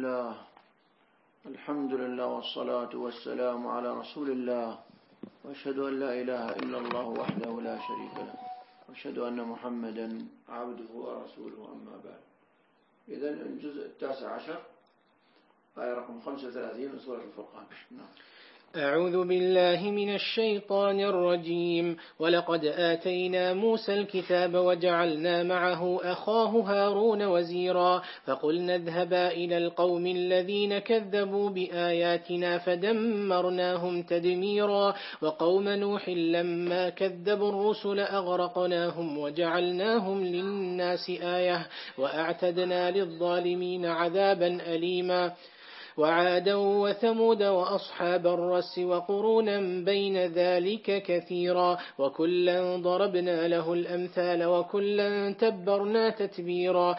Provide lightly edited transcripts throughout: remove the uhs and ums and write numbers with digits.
الله. الحمد لله والصلاة والسلام على رسول الله، وأشهد أن لا إله إلا الله وحده لا شريك له، وأشهد أن محمدا عبده ورسوله، أما بعد. إذن الجزء 19 آية رقم 35 من سورة الفرقان. نعم. أعوذ بالله من الشيطان الرجيم. ولقد آتينا موسى الكتاب وجعلنا معه أخاه هارون وزيرا، فقلنا اذهبا إلى القوم الذين كذبوا بآياتنا فدمرناهم تدميرا. وقوم نوح لما كذبوا الرسل أغرقناهم وجعلناهم للناس آية، وأعتدنا للظالمين عذابا أليما. وعادا وثمود وأصحاب الرس وقرونا بين ذلك كثيرا، وكلا ضربنا له الأمثال وكلا تبرنا تتبيرا.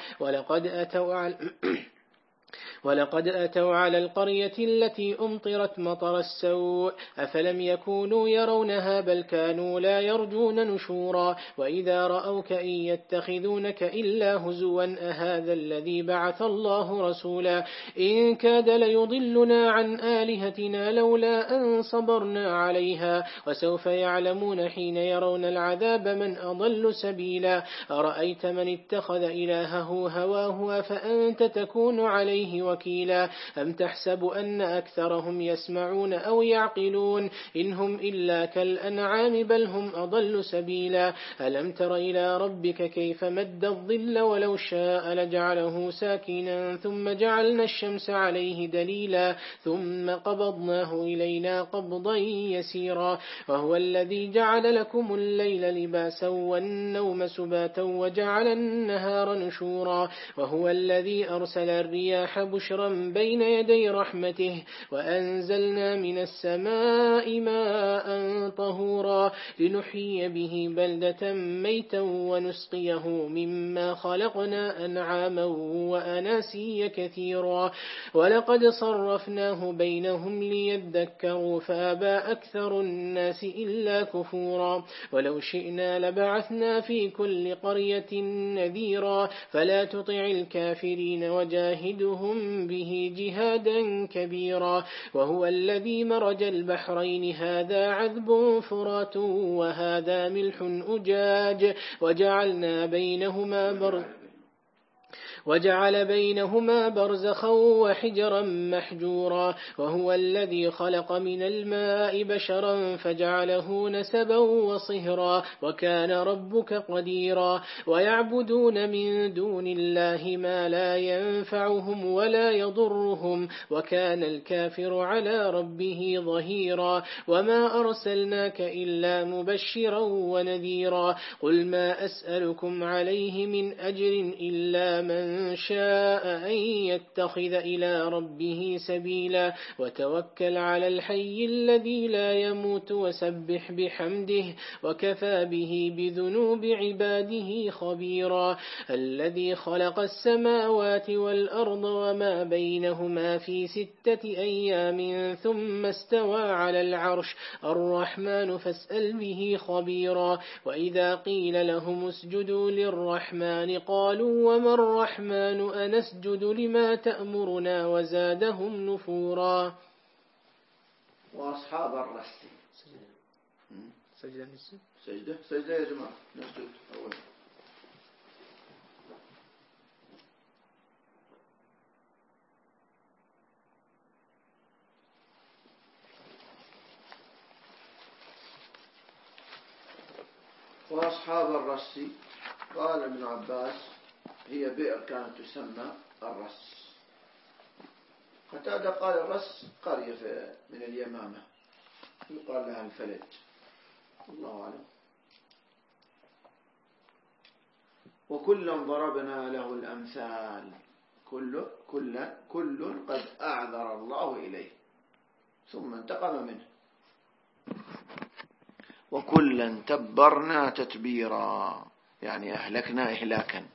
ولقد أتوا على القرية التي أمطرت مطر السوء أفلم يكونوا يرونها بل كانوا لا يرجون نشورا. وإذا رأوك إن يتخذونك إلا هزوا أهذا الذي بعث الله رسولا. إن كاد ليضلنا عن آلهتنا لولا أن صبرنا عليها، وسوف يعلمون حين يرون العذاب من أضل سبيلا. أرأيت من اتخذ إلهه هواه فأنت تكون عليه وكيلا. أم تحسب أن أكثرهم يسمعون أو يعقلون؟ إن هم إلا كالأنعام بل هم أضل سبيلا. ألم تر إلى ربك كيف مد الظل ولو شاء لجعله ساكنا ثم جعلنا الشمس عليه دليلا ثم قبضناه إلينا قبضا يسيرا. وهو الذي جعل لكم الليل لباسا والنوم سباتا وجعل النهار نشورا. وهو الذي أرسل الرياح بشرا بين يدي رحمته، وأنزلنا من السماء ماء طهورا لنحيي به بلدة ميتا ونسقيه مما خلقنا أنعاما وأناسيا كثيرا. ولقد صرفناه بينهم ليذكروا فأبى أكثر الناس إلا كفورا. ولو شئنا لبعثنا في كل قرية نذيرا فلا تطع الكافرين وجاهدهم به جهادا كبيرا. وهو الذي مرج البحرين هذا عذب فرات وهذا ملح أجاج وجعل بينهما برزخا وحجرا محجورا. وهو الذي خلق من الماء بشرا فجعله نسبا وصهرا وكان ربك قديرا. ويعبدون من دون الله ما لا ينفعهم ولا يضرهم، وكان الكافر على ربه ظهيرا. وما أرسلناك إلا مبشرا ونذيرا. قل ما أسألكم عليه من أجر إلا من شاء أن يتخذ إلى ربه سبيلا. وتوكل على الحي الذي لا يموت وسبح بحمده وكفى به بذنوب عباده خبيرا. الذي خلق السماوات والأرض وما بينهما في 6 أيام ثم استوى على العرش الرحمن فاسأل به خبيرا. وإذا قيل لهم اسجدوا للرحمن قالوا وما الرحمن أنسجد لما تأمرنا وزادهم نفورا. وأصحاب الرس سجدة يا جماعة نسجد أولا. وأصحاب الرس قال ابن عباس هي بئر كانت تسمى الرس. قتادة قال الرس قرية من اليمامة يقال لها الفلج، الله أعلم. وكلا ضربنا له الأمثال كل قد أعذر الله إليه ثم انتقم منه. وكلا تبرنا تتبيرا يعني أهلكنا إهلاكا.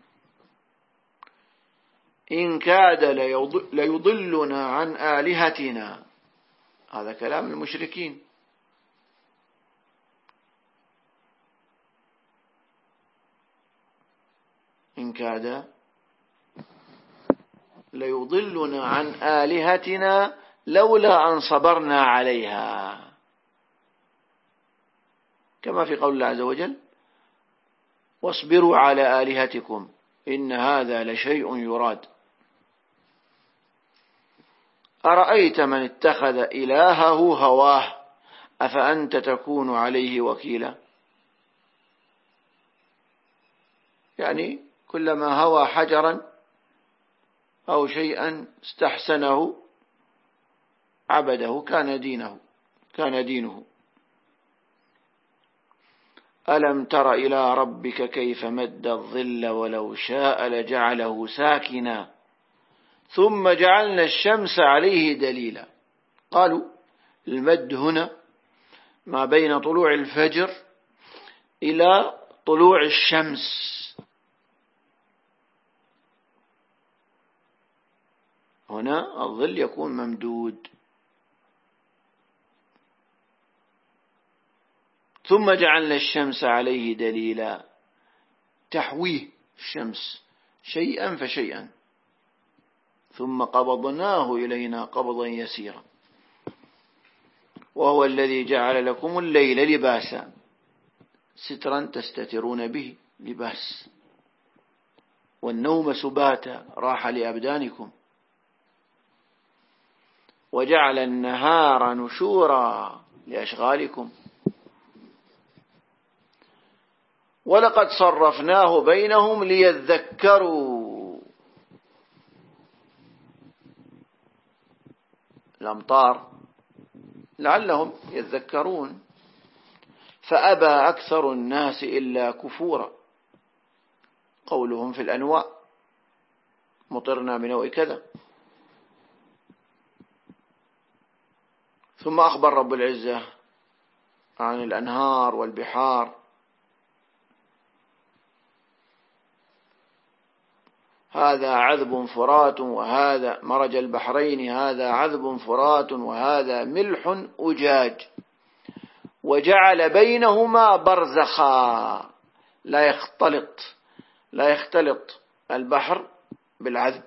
إن كاد ليضلنا عن آلهتنا، هذا كلام المشركين. إن كاد ليضلنا عن آلهتنا لولا أن صبرنا عليها، كما في قول الله عز وجل: واصبروا على آلهتكم إن هذا لشيء يراد. أرأيت من اتخذ إلهه هواه أفأنت تكون عليه وكيلا. يعني كلما هوى حجرا أو شيئا استحسنه عبده كان دينه. ألم تر إلى ربك كيف مد الظل ولو شاء لجعله ساكنا ثم جعلنا الشمس عليه دليلا. قالوا المد هنا ما بين طلوع الفجر إلى طلوع الشمس، هنا الظل يكون ممدود. ثم جعلنا الشمس عليه دليلا، تحويه الشمس شيئا فشيئا، ثم قبضناه إلينا قبضا يسيرا. وهو الذي جعل لكم الليل لباسا، سترا تستترون به، لباس، والنوم سباتا، راحة لأبدانكم، وجعل النهار نشورا لأشغالكم. ولقد صرفناه بينهم ليذكروا. الأمطار لعلهم يذكرون، فأبى أكثر الناس إلا كفورا. قولهم في الأنواع: مطرنا بنوء كذا. ثم أخبر رب العزة عن الأنهار والبحار: هذا عذب فرات وهذا مرج البحرين هذا عذب فرات وهذا ملح أجاج وجعل بينهما برزخا لا يختلط البحر بالعذب.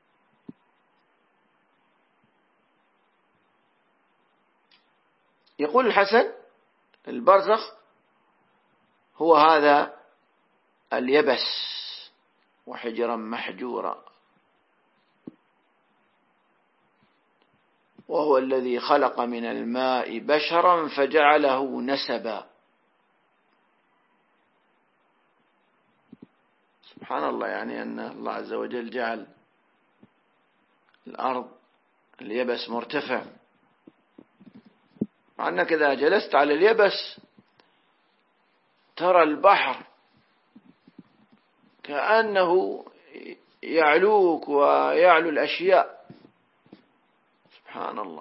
يقول الحسن: البرزخ هو هذا اليبس وحجرا محجورا. وهو الذي خلق من الماء بشرا فجعله نسبا. سبحان الله، يعني أن الله عز وجل جعل الأرض اليبس مرتفع، مع أنك إذا جلست على اليبس ترى البحر كأنه يعلوك ويعلو الأشياء. سبحان الله.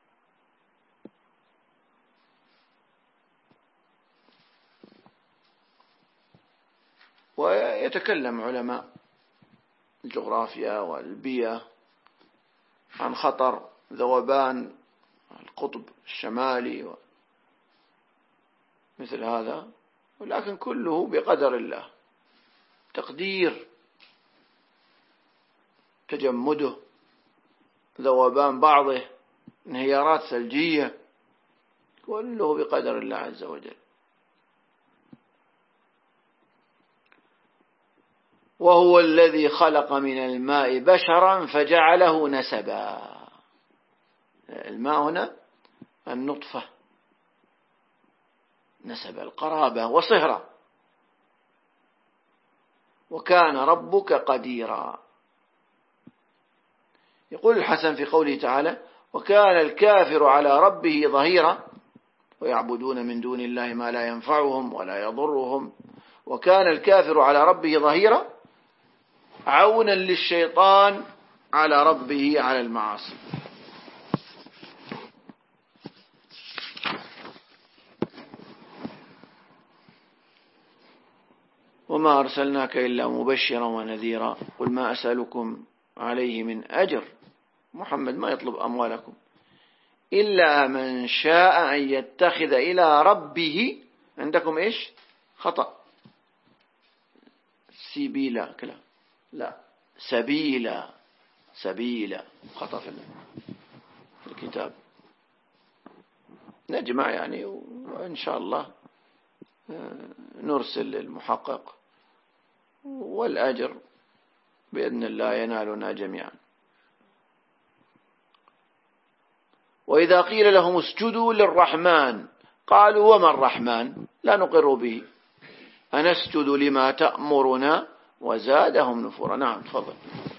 ويتكلم علماء الجغرافيا والبيئة عن خطر ذوبان القطب الشمالي مثل هذا، ولكن كله بقدر الله، تقدير، تجمده، ذوبان بعضه، انهيارات ثلجية، كله بقدر الله عز وجل. وهو الذي خلق من الماء بشرا فجعله نسبا. الماء هنا النطفة، نسب القرابة وصهرة. وكان ربك قديرا. يقول الحسن في قوله تعالى: وكان الكافر على ربه ظهيرا، ويعبدون من دون الله ما لا ينفعهم ولا يضرهم. وكان الكافر على ربه ظهيرا، عونا للشيطان على ربه على المعاصي. وما أرسلناك إلا مبشرا ونذيرا قل ما أسألكم عليه من أجر. محمد ما يطلب أموالكم، إلا من شاء أن يتخذ إلى ربه. عندكم إيش؟ خطأ، سبيلا، كلا لا، سبيلا، سبيلا، خطأ في الكتاب. نجمع يعني، وإن شاء الله نرسل المحقق، والأجر بإذن الله ينالنا جميعا. وإذا قيل لهم اسجدوا للرحمن قالوا وما الرحمن لا نقر به أنسجد لما تأمرنا وزادهم نفورا. نعم تفضل.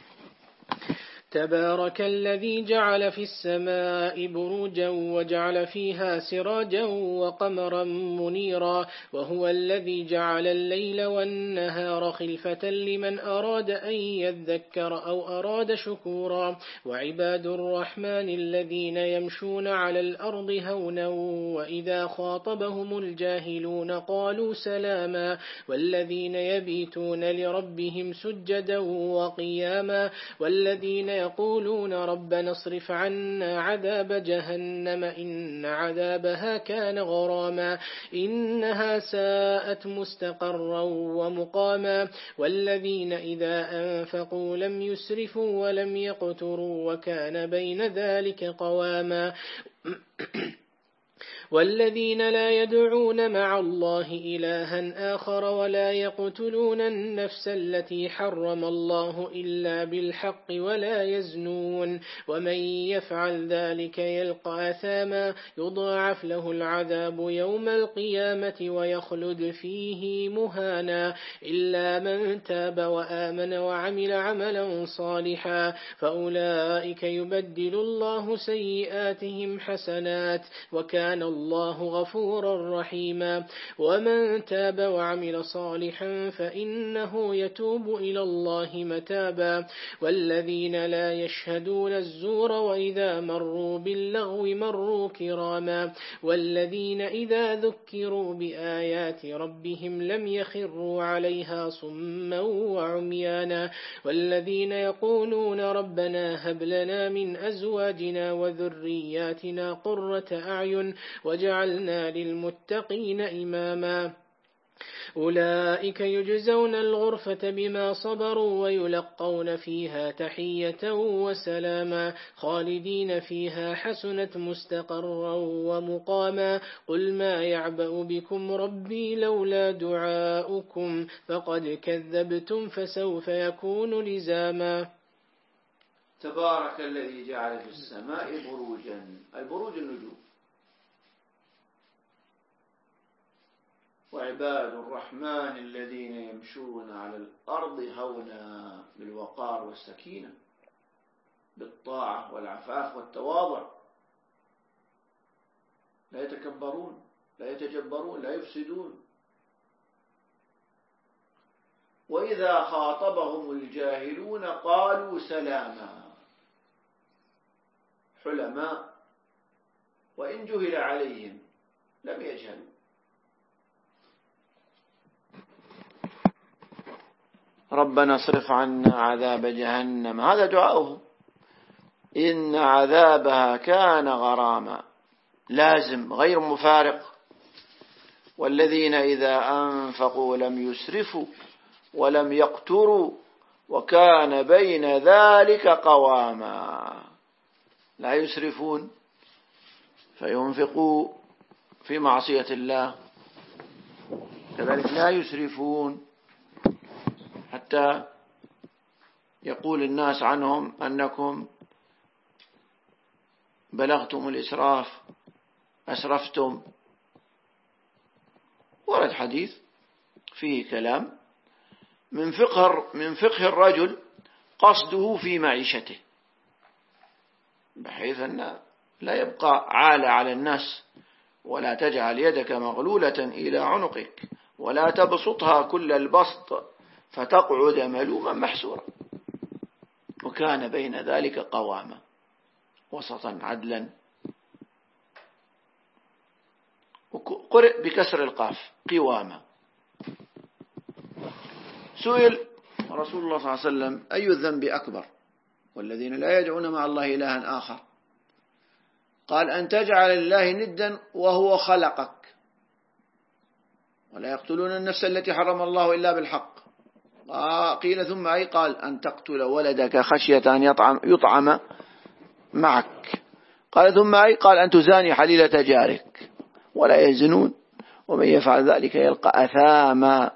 تبارك الذي جعل في السماء بروجا وجعل فيها سراجا وقمرا منيرا وهو الذي جعل الليل والنهار خلفة لمن أراد أن يذكر أو أراد شكورا وعباد الرحمن الذين يمشون على الأرض هونا وإذا خاطبهم الجاهلون قالوا سلاما والذين يبيتون لربهم سجدا وقياما والذين يقولون ربنا اصرف عنا عذاب جهنم إن عذابها كان غراما إنها ساءت مستقرا ومقاما والذين إذا أنفقوا لم يسرفوا ولم يقتروا وكان بين ذلك قواما والذين لا يدعون مع الله إلها آخر ولا يقتلون النفس التي حرم الله إلا بالحق ولا يزنون ومن يفعل ذلك يلقى أثاما يضاعف له العذاب يوم القيامة ويخلد فيه مهانا إلا من تاب وآمن وعمل عملا صالحا فأولئك يبدل الله سيئاتهم حسنات وكان الله غفورا رحيما ومن تاب وعمل صالحا فإنه يتوب إلى الله متابا والذين لا يشهدون الزور وإذا مروا باللغو مروا كراما والذين إذا ذكروا بآيات ربهم لم يخروا عليها صما وعميانا والذين يقولون ربنا هب لنا من أزواجنا وذرياتنا قرة أعين وجعلنا للمتقين إماما أولئك يجزون الغرفة بما صبروا ويلقون فيها تحية وسلاما خالدين فيها حسنت مستقرا ومقاما قل ما يعبأ بكم ربي لولا دعاؤكم فقد كذبتم فسوف يكون لزاما. تبارك الذي جعل في السماء بروجا. البروج النجوم. وعباد الرحمن الذين يمشون على الأرض هونا بالوقار والسكينة بالطاعة والعفاف والتواضع لا يتكبرون لا يتجبرون لا يفسدون. وإذا خاطبهم الجاهلون قالوا سلاما حلماء وإن جهل عليهم لم يجهلوا. ربنا اصرف عنا عذاب جهنم هذا دعاؤهم إن عذابها كان غراما لازم غير مفارق. والذين إذا أنفقوا لم يسرفوا ولم يقتروا وكان بين ذلك قواما. لا يسرفون فينفقوا في معصية الله كذلك لا يسرفون حتى يقول الناس عنهم أنكم بلغتم الإسراف أسرفتم. ورد حديث فيه كلام من فقه الرجل قصده في معيشته بحيث أن لا يبقى عالة على الناس ولا تجعل يدك مغلولة إلى عنقك ولا تبسطها كل البسط فتقعد ملوما محسورا. وكان بين ذلك قواما وسطا عدلا. وقرئ بكسر القاف قواما. سئل رسول الله صلى الله عليه وسلم أي الذنب أكبر والذين لا يدعون مع الله إلها آخر قال أن تجعل الله ندا وهو خلقك ولا يقتلون النفس التي حرم الله إلا بالحق قيل ثم أي؟ قال أن تقتل ولدك خشية أن يطعم معك. قال ثم أي؟ قال أن تزاني حليلة جارك ولا يزنون ومن يفعل ذلك يلقى أثاما.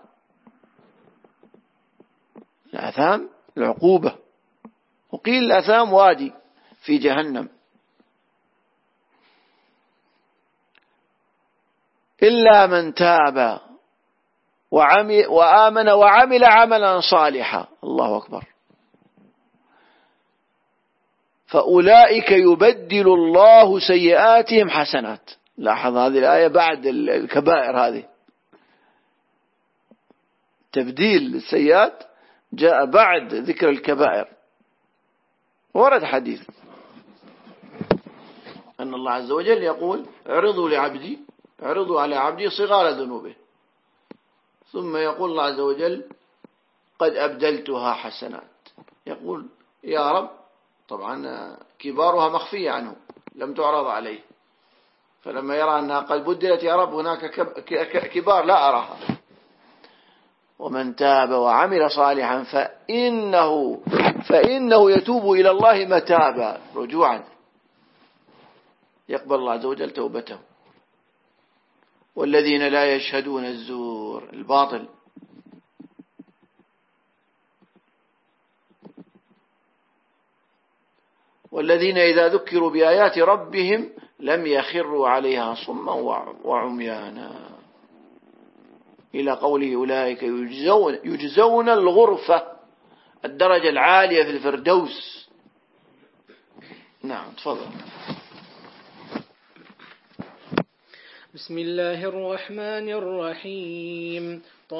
الأثام العقوبة، وقيل الأثام وادي في جهنم. إلا من تاب وآمن وعمل عملا صالحا، الله أكبر، فأولئك يبدل الله سيئاتهم حسنات. لاحظ هذه الآية بعد الكبائر، هذه تبديل السيئات جاء بعد ذكر الكبائر. ورد حديث أن الله عز وجل يقول اعرضوا على عبدي صغار ذنوبه، ثم يقول الله عز وجل قد أبدلتها حسنات. يقول يا رب، طبعا كبارها مخفية عنه لم تعرض عليه، فلما يرى أنها قد بدلت يا رب هناك كبار لا أراها. ومن تاب وعمل صالحا فإنه يتوب إلى الله متابا، رجوعا، يقبل الله عز وجل توبته. والذين لا يشهدون الزور، الباطل، والذين إذا ذكروا بآيات ربهم لم يخروا عليها صما وعميانا، إلى قوله أولئك يجزون الغرفة، الدرجة العالية في الفردوس. نعم تفضل. بسم الله الرحمن الرحيم.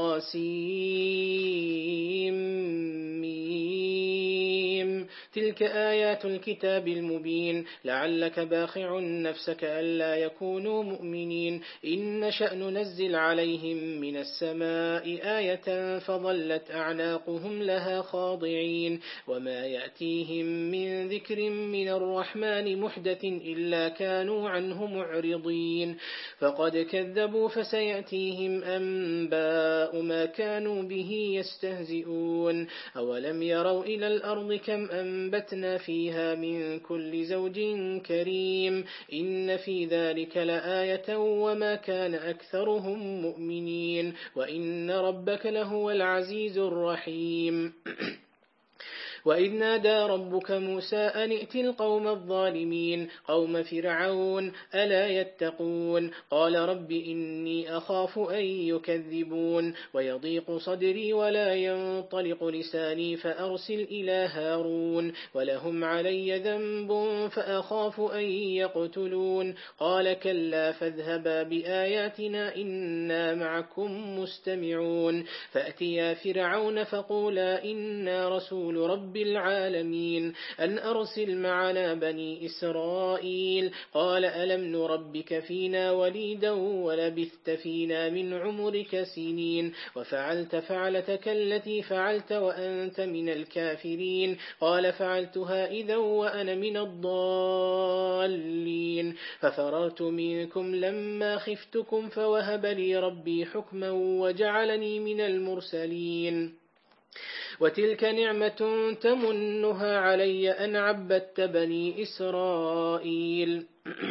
طاسيم. تلك آيات الكتاب المبين. لعلك باخع نفسك ألا يكونوا مؤمنين. إن نشأ ننزل عليهم من السماء آية فظلت أعناقهم لها خاضعين. وما يأتيهم من ذكر من الرحمن محدث إلا كانوا عنه معرضين. فقد كذبوا فسيأتيهم أنباء ما كانوا به يستهزئون. أولم يروا إلى الأرض كم أنبتنا فيها من كل زوج كريم. إن في ذلك لآية وما كان أكثرهم مؤمنين. وإن ربك لهو العزيز الرحيم. وإذ نادى ربك موسى أن ائت القوم الظالمين قوم فرعون ألا يتقون. قال رب إني أخاف أن يكذبون ويضيق صدري ولا ينطلق لساني فأرسل إلى هارون ولهم علي ذنب فأخاف أن يقتلون. قال كلا فاذهبا بآياتنا إنا معكم مستمعون. فأتيا فرعون فقولا إنا رسول رب العالمين أن أرسل معنا بني إسرائيل. قال ألم نربك فينا وليدا ولبثت فينا من عمرك سنين وفعلت فعلتك التي فعلت وأنت من الكافرين. قال فعلتها إذا وأنا من الضالين. ففررت منكم لما خفتكم فوهب لي ربي حكما وجعلني من المرسلين. وتلك نعمة تمنها علي أن عبدت بني إسرائيل.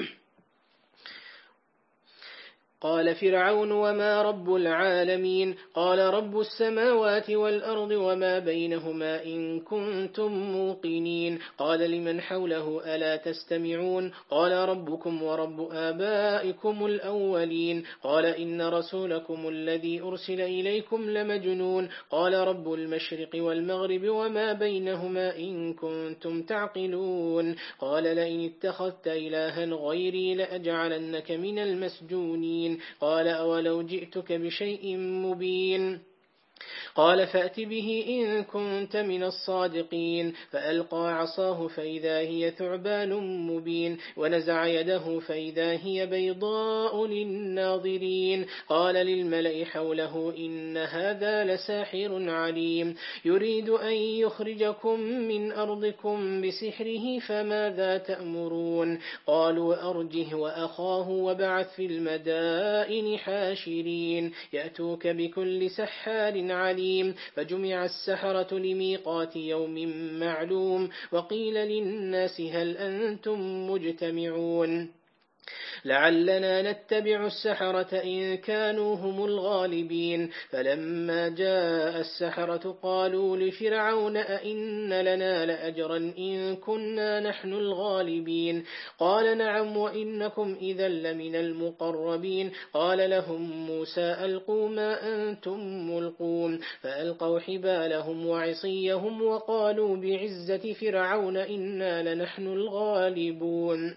قال فرعون وما رب العالمين. قال رب السماوات والأرض وما بينهما إن كنتم موقنين. قال لمن حوله ألا تستمعون. قال ربكم ورب آبائكم الأولين. قال إن رسولكم الذي أرسل إليكم لمجنون. قال رب المشرق والمغرب وما بينهما إن كنتم تعقلون. قال لئن اتخذت إلها غيري لأجعلنك من المسجونين. قال أولو جئتك بشيء مبين. قال فأت به إن كنت من الصادقين. فألقى عصاه فإذا هي ثعبان مبين ونزع يده فإذا هي بيضاء للناظرين. قال للملأ حوله إن هذا لساحر عليم يريد أن يخرجكم من أرضكم بسحره فماذا تأمرون. قالوا أرجه وأخاه وابعث في المدائن حاشرين يأتوك بكل سحار عليم. فجمع السحرة لميقات يوم معلوم وقيل للناس هل أنتم مجتمعون لعلنا نتبع السحرة إن كانوا هم الغالبين. فلما جاء السحرة قالوا لفرعون أئن لنا لأجرا إن كنا نحن الغالبين قال نعم وإنكم إذا لمن المقربين. قال لهم موسى ألقوا ما أنتم ملقون فألقوا حبالهم وعصيهم وقالوا بعزة فرعون إنا لنحن الغالبون.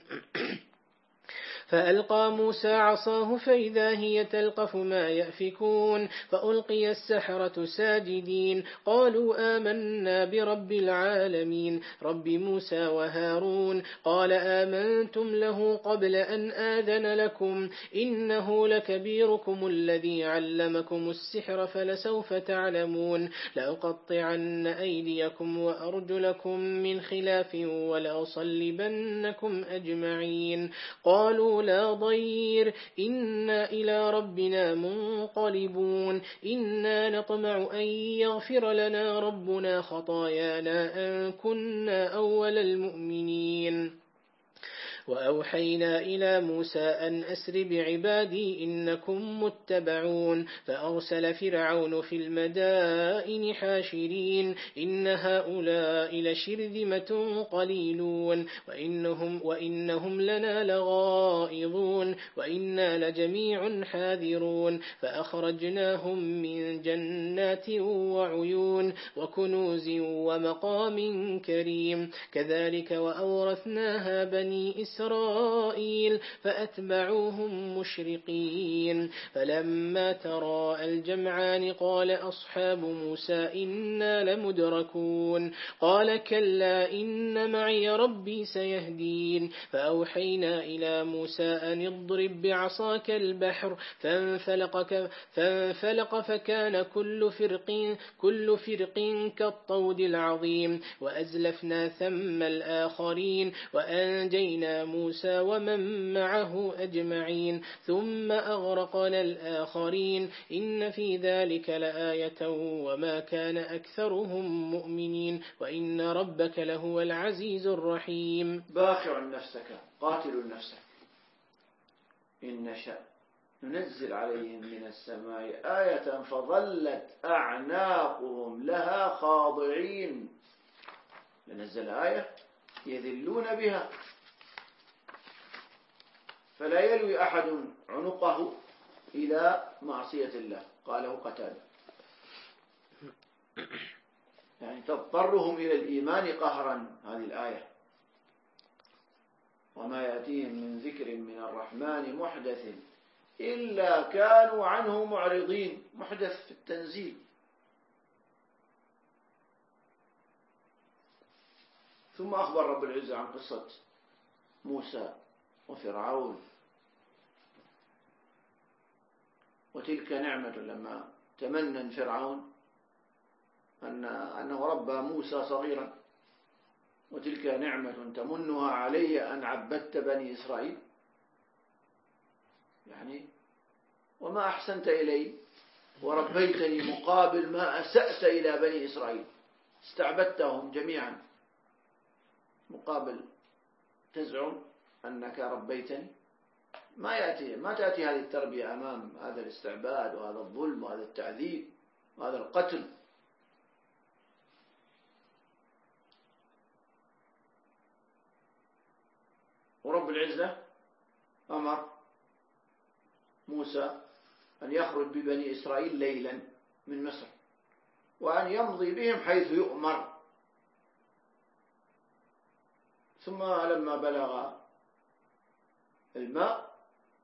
فألقى موسى عصاه فإذا هي تلقف ما يأفكون فألقي السحرة ساجدين قالوا آمنا برب العالمين رب موسى وهارون. قال آمنتم له قبل أن آذن لكم إنه لكبيركم الذي علمكم السحر فلسوف تعلمون لأقطعن أيديكم وأرجلكم من خلاف ولأصلبنكم أجمعين. قالوا لا ضير إنا إلى ربنا منقلبون إنا نطمع أن يغفر لنا ربنا خطايانا أن كنا أول المؤمنين. وأوحينا إلى موسى أن أسر بعبادي إنكم متبعون. فأرسل فرعون في المدائن حاشرين إن هؤلاء لشرذمة قليلون وإنهم لنا لغائظون وإنا لجميع حاذرون. فأخرجناهم من جنات وعيون وكنوز ومقام كريم كذلك وأورثناها بني إسرائيل فأتبعوهم مشرقين. فلما تراءى الجمعان قال أصحاب موسى إنا لمدركون قال كلا إن معي ربي سيهدين. فأوحينا إلى موسى أن اضرب بعصاك البحر فانفلق فكان كل فرق كالطود العظيم وأزلفنا ثم الآخرين وأنجينا موسى ومن معه أجمعين ثم أغرقنا الآخرين إن في ذلك لآية وما كان أكثرهم مؤمنين وإن ربك لهو العزيز الرحيم. باخع نفسك قاتل نفسك إن نشأ ننزل عليهم من السماء آية فظلت أعناقهم لها خاضعين. لنزل آية يذلون بها فلا يلوي أحد عنقه إلى معصية الله. قاله قتادة يعني تضطرهم إلى الإيمان قهرا. هذه الآية وما يأتيهم من ذكر من الرحمن محدث إلا كانوا عنه معرضين. محدث في التنزيل. ثم أخبر رب العزة عن قصة موسى وفرعون وتلك نعمة لما تمنى فرعون أنه ربى موسى صغيرا وتلك نعمة تمنها علي أن عبدت بني إسرائيل. يعني وما أحسنت إلي وربيتني مقابل ما أسأت إلى بني إسرائيل. استعبدتهم جميعا مقابل تزعم أنك ربيتني. ما تأتي هذه التربية أمام هذا الاستعباد وهذا الظلم وهذا التعذيب وهذا القتل. ورب العزة أمر موسى أن يخرج ببني إسرائيل ليلا من مصر وأن يمضي بهم حيث يؤمر. ثم لما بلغ الماء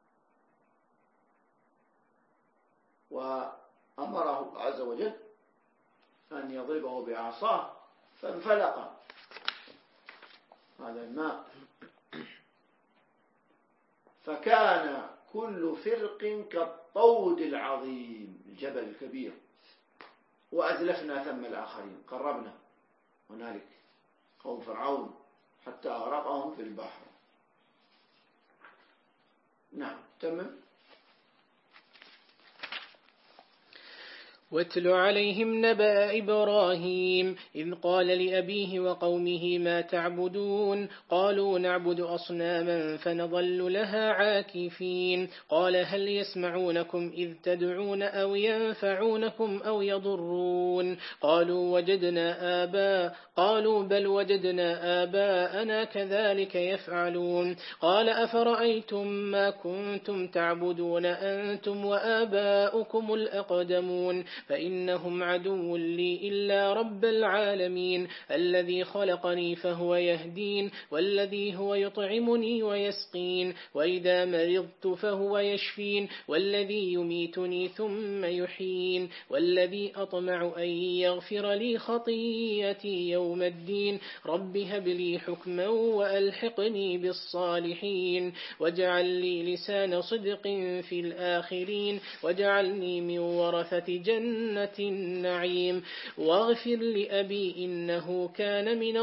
وأمره عز وجل أن يضربه بعصاه فانفلق هذا الماء فكان كل فرق كالطود العظيم الجبل الكبير وأزلفنا ثم الآخرين. قربنا هنالك قوم فرعون حتى أغرقهم في البحر. نعم تمام. واتل عليهم نبأ إبراهيم إذ قال لأبيه وقومه ما تعبدون قالوا نعبد أصناما فنظل لها عاكفين قال هل يسمعونكم إذ تدعون أو ينفعونكم أو يضرون قالوا بل وجدنا آباءنا كذلك يفعلون قال أفرأيتم ما كنتم تعبدون أنتم وآباؤكم الأقدمون فإنهم عدو لي إلا رب العالمين الذي خلقني فهو يهدين والذي هو يطعمني ويسقين وإذا مرضت فهو يشفين والذي يميتني ثم يحيين والذي أطمع أن يغفر لي خطيئتي يوم الدين رب هب لي حكما وألحقني بالصالحين واجعل لي لسان صدق في الآخرين واجعلني من ورثة جنة النعيم واغفر لأبي إنه كان من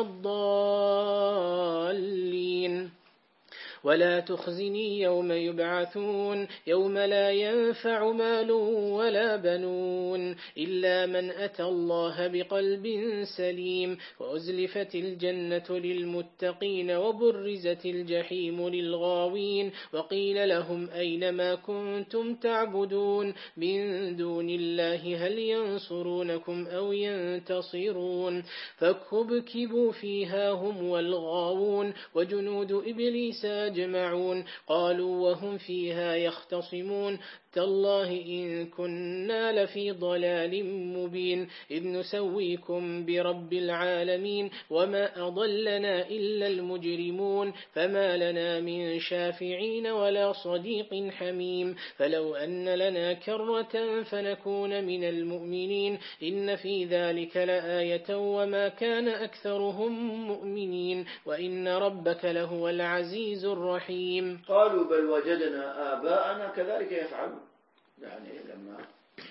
الضالين ولا تخزني يوم يبعثون يوم لا ينفع مال ولا بنون إلا من أتى الله بقلب سليم وأزلفت الجنة للمتقين وبرزت الجحيم للغاوين وقيل لهم أين ما كنتم تعبدون من دون الله هل ينصرونكم أو ينتصرون فكبكبوا فيها هم والغاوون وجنود إبليس أجمعون قالوا وهم فيها يختصمون تالله إن كنا لفي ضلال مبين إذ نسويكم برب العالمين وما أضلنا إلا المجرمون فما لنا من شافعين ولا صديق حميم فلو أن لنا كرة فنكون من المؤمنين إن في ذلك لآية وما كان أكثرهم مؤمنين وإن ربك لهو العزيز الرحيم قالوا بل وجدنا آباءنا كذلك يفعلون يعني لما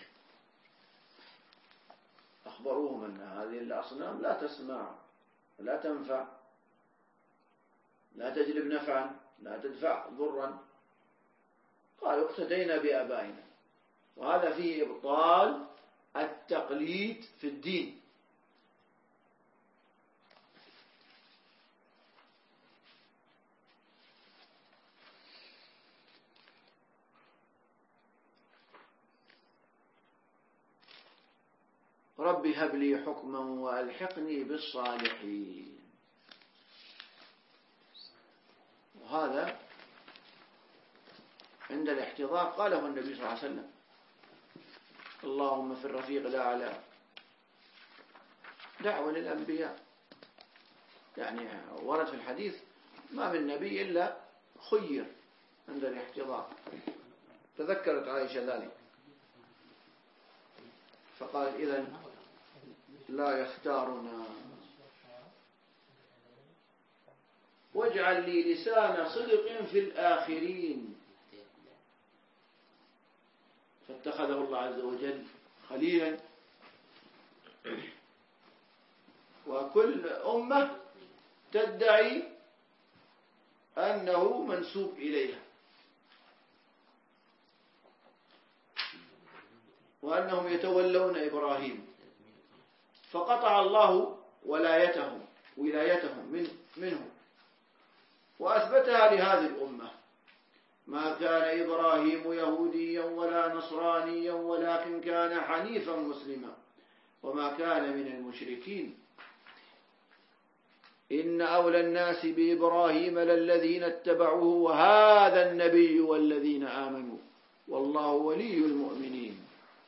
أخبروهم أن هذه الأصنام لا تسمع لا تنفع لا تجلب نفعا لا تدفع ضرا قالوا اقتدينا بآبائنا وهذا فيه إبطال التقليد في الدين رب هب لي حكما وألحقني بالصالحين وهذا عند الاحتضار قاله النبي صلى الله عليه وسلم اللهم في الرفيق الأعلى دعوة للأنبياء يعني ورد في الحديث ما من نبي إلا خير عند الاحتضار تذكرت عائشة ذلك فقال إذن لا يختارنا واجعل لي لسان صدق في الآخرين فاتخذه الله عز وجل خليلا وكل أمة تدعي أنه منسوب إليها وأنهم يتولون إبراهيم فقطع الله ولايتهم منه وأثبتها لهذه الأمة ما كان إبراهيم يهوديا ولا نصرانيا ولكن كان حنيفا مسلما وما كان من المشركين إن أولى الناس بإبراهيم للذين اتبعوه وهذا النبي والذين آمنوا والله ولي المؤمنين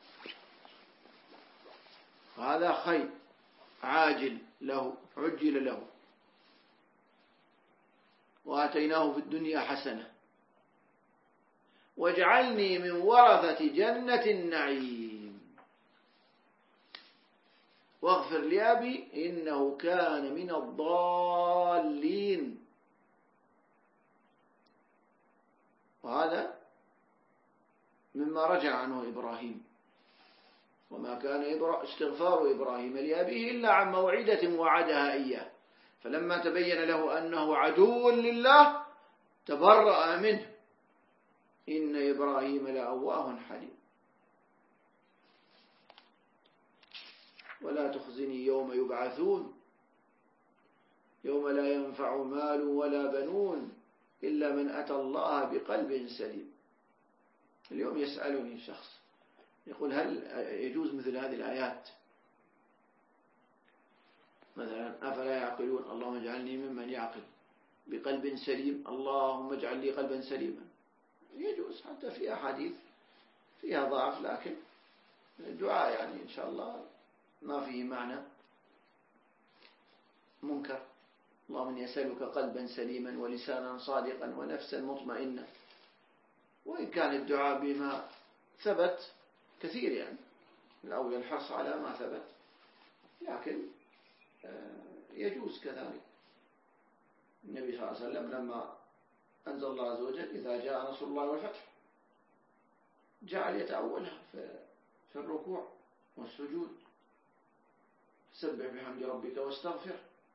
هذا خير عاجل له عجل له وآتيناه في الدنيا حسنة واجعلني من ورثة جنة النعيم واغفر لأبي إنه كان من الضالين وهذا مما رجع عنه إبراهيم وما كان استغفار إبراهيم لأبيه إلا عن موعدة وعدها إياه فلما تبين له أنه عدو لله تبرأ منه إن إبراهيم لأواه حليم ولا تخزني يوم يبعثون يوم لا ينفع مال ولا بنون إلا من أتى الله بقلب سليم. اليوم يسألني شخص يقول هل يجوز مثل هذه الآيات مثلا أفلا يعقلون اللهم اجعلني ممن يعقل بقلب سليم اللهم اجعل لي قلبا سليما. يجوز حتى في أحاديث فيها ضعف لكن الدعاء يعني إن شاء الله ما فيه معنى منكر. اللهم يسألك قلبا سليما ولسانا صادقا ونفسا مطمئنة. وإن كان الدعاء بما ثبت كثير يعني الأول الحرص على ما ثبت لكن يجوز كذلك. النبي صلى الله عليه وسلم لما أنزل الله عز وجل إذا جاء نصر الله والفتح جعل يتأولها في الركوع والسجود سبح بحمد ربك واستغفر.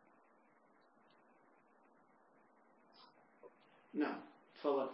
نعم تفضل.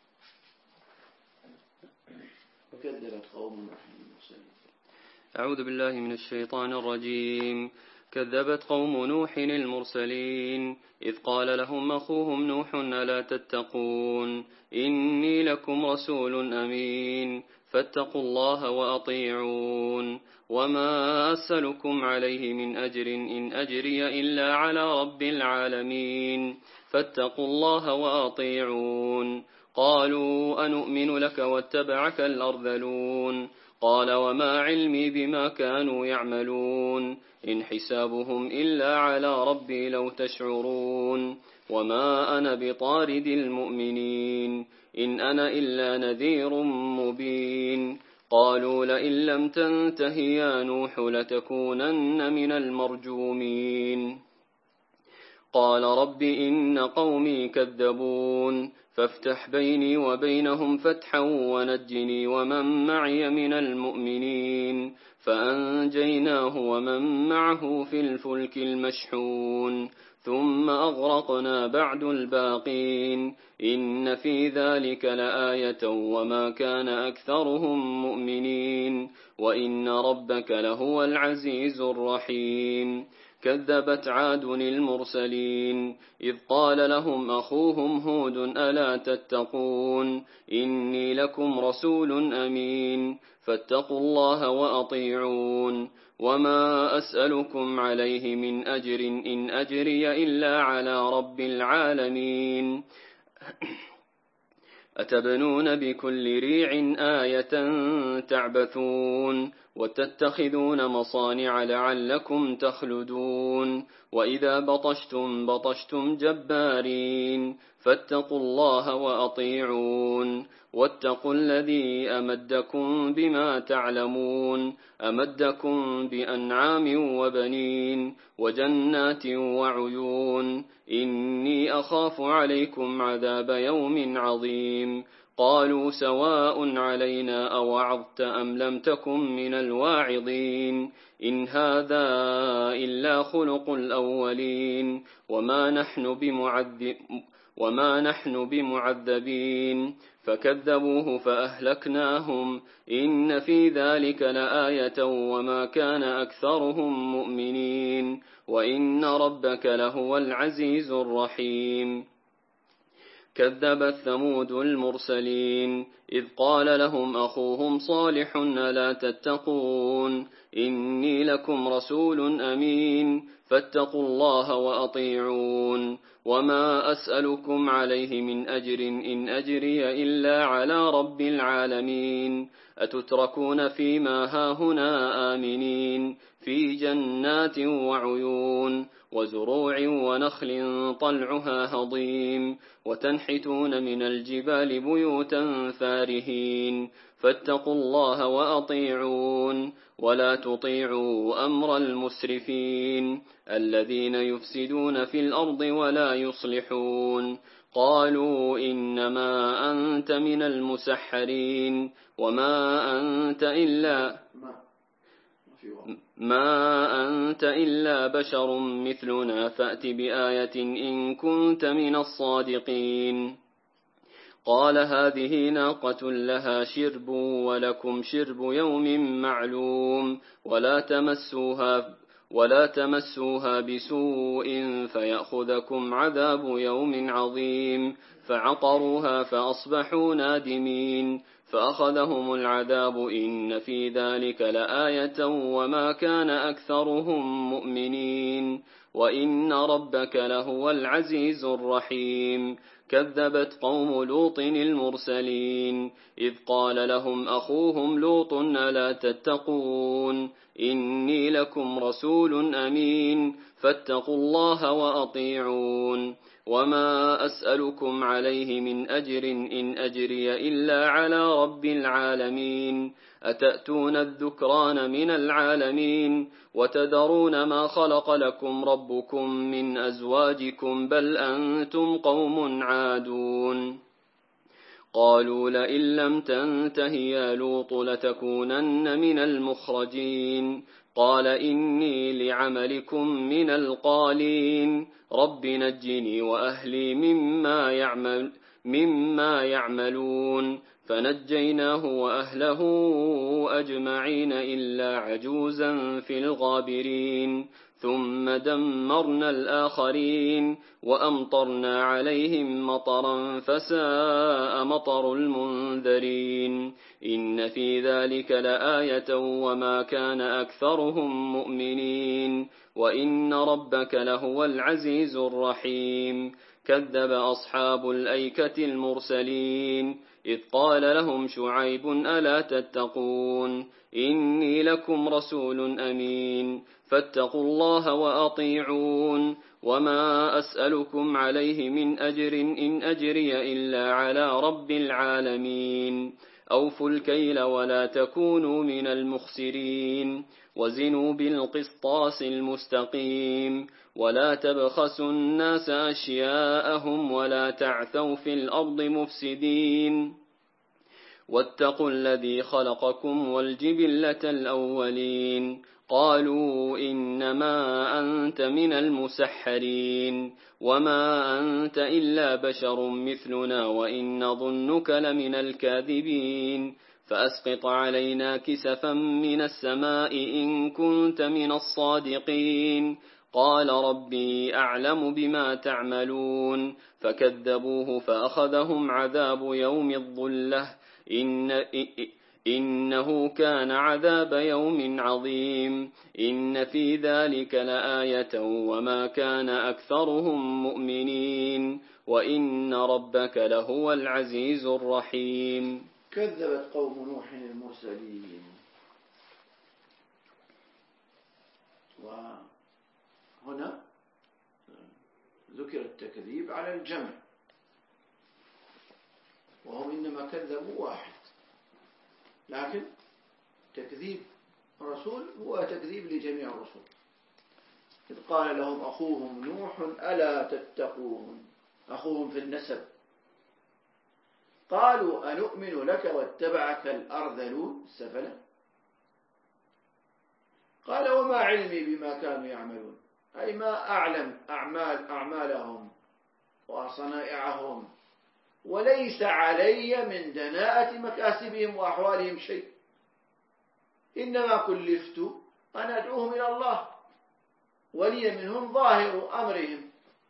وكذبت قوم نوح المرسلين. أعوذ بالله من الشيطان الرجيم. كذبت قوم نوح المرسلين إذ قال لهم أخوهم نوح ألا تتقون إني لكم رسول أمين فاتقوا الله وأطيعون وما أسألكم عليه من أجر إن أجري إلا على رب العالمين فاتقوا الله وأطيعون. قالوا أنؤمن لك واتبعك الأرذلون قال وما علمي بما كانوا يعملون إن حسابهم إلا على ربي لو تشعرون وما أنا بطارد المؤمنين إن أنا إلا نذير مبين. قالوا لئن لم تنته يا نوح لتكونن من المرجومين. قال رب إن قومي كذبون فافتح بيني وبينهم فتحا ونجني ومن معي من المؤمنين فأنجيناه ومن معه في الفلك المشحون ثم أغرقنا بعد الباقين إن في ذلك لآية وما كان أكثرهم مؤمنين وإن ربك لهو العزيز الرحيم. كذبت عاد المرسلين إذ قال لهم أخوهم هود ألا تتقون إني لكم رسول أمين فاتقوا الله وأطيعون وما أسألكم عليه من أجر إن أجري إلا على رب العالمين. أتبنون بكل ريع آية تعبثون وتتخذون مصانع لعلكم تخلدون وإذا بطشتم بطشتم جبارين فاتقوا الله وأطيعون واتقوا الذي أمدكم بما تعلمون أمدكم بأنعام وبنين وجنات وعيون إني أخاف عليكم عذاب يوم عظيم. قالوا سواء علينا أوعظت أم لم تكن من الواعظين إن هذا إلا خلق الأولين وما نحن بمعذبين فكذبوه فأهلكناهم إن في ذلك لآية وما كان أكثرهم مؤمنين وإن ربك لهو العزيز الرحيم. كذبت ثمود المرسلين إذ قال لهم أخوهم صالح ألا تتقون إني لكم رسول أمين فاتقوا الله وأطيعون وما أسألكم عليه من أجر إن أجري إلا على رب العالمين. أتتركون فيما هاهنا آمنين في جنات وعيون وزروع ونخل طلعها هضيم وتنحتون من الجبال بيوتا فارهين فاتقوا الله وأطيعون ولا تطيعوا أمر المسرفين الذين يفسدون في الأرض ولا يصلحون. قالوا إنما أنت من المسحرين وما أنت إلا بشر مثلنا فأت بآية إن كنت من الصادقين. قال هذه ناقة لها شرب ولكم شرب يوم معلوم ولا تمسوها بسوء فيأخذكم عذاب يوم عظيم. فعقروها فأصبحوا نادمين فأخذهم العذاب إن في ذلك لآية وما كان أكثرهم مؤمنين وإن ربك لهو العزيز الرحيم. كذبت قوم لوط المرسلين إذ قال لهم أخوهم لوط ألا تتقون إني لكم رسول أمين فاتقوا الله وأطيعون وما أسألكم عليه من أجر إن أجري إلا على رب العالمين. أتأتون الذكران من العالمين وتذرون ما خلق لكم ربكم من أزواجكم بل أنتم قوم عادون. قالوا لئن لم تنته يا لوط لتكونن من المخرجين. قال إني لعملكم من القالين رب نجني وأهلي مما يعملون. فنجيناه وأهله أجمعين إلا عجوزا في الغابرين. ثم دمرنا الآخرين وأمطرنا عليهم مطرا فساء مطر المنذرين. إن في ذلك لآية وما كان أكثرهم مؤمنين وإن ربك لهو العزيز الرحيم. كذب أصحاب الأيكة المرسلين إذ قال لهم شعيب ألا تتقون إني لكم رسول أمين فاتقوا الله وأطيعون وما أسألكم عليه من أجر إن أجري إلا على رب العالمين. أوفوا الكيل ولا تكونوا من المخسرين وزنوا بالقسطاس المستقيم ولا تبخسوا الناس أشياءهم ولا تعثوا في الأرض مفسدين واتقوا الذي خلقكم والجبلة الأولين. قالوا إنما أنت من المسحرين وما أنت إلا بشر مثلنا وإن نظنك لمن الكاذبين. فأسقط علينا كسفا من السماء إن كنت من الصادقين. قال ربي أعلم بما تعملون فكذبوه فأخذهم عذاب يوم الظلة إنه كان عذاب يوم عظيم. إن في ذلك لآية وما كان أكثرهم مؤمنين وإن ربك لهو العزيز الرحيم. كذبت قوم نوح المرسلين. وهنا ذكر التكذيب على الجمع وهم إنما كذبوا واحد، لكن تكذيب الرسول هو تكذيب لجميع الرسل. إذ قال لهم أخوهم نوح ألا تتقون، أخوهم في النسب. قالوا أنؤمن لك واتبعك الأرذلون السفلة. قال وما علمي بما كانوا يعملون، أي ما أعلم أعمالهم وصنائعهم، وليس علي من دناءة مكاسبهم وأحوالهم شيء، إنما كلفت أن أدعوهم إلى الله ولي منهم ظاهر أمرهم.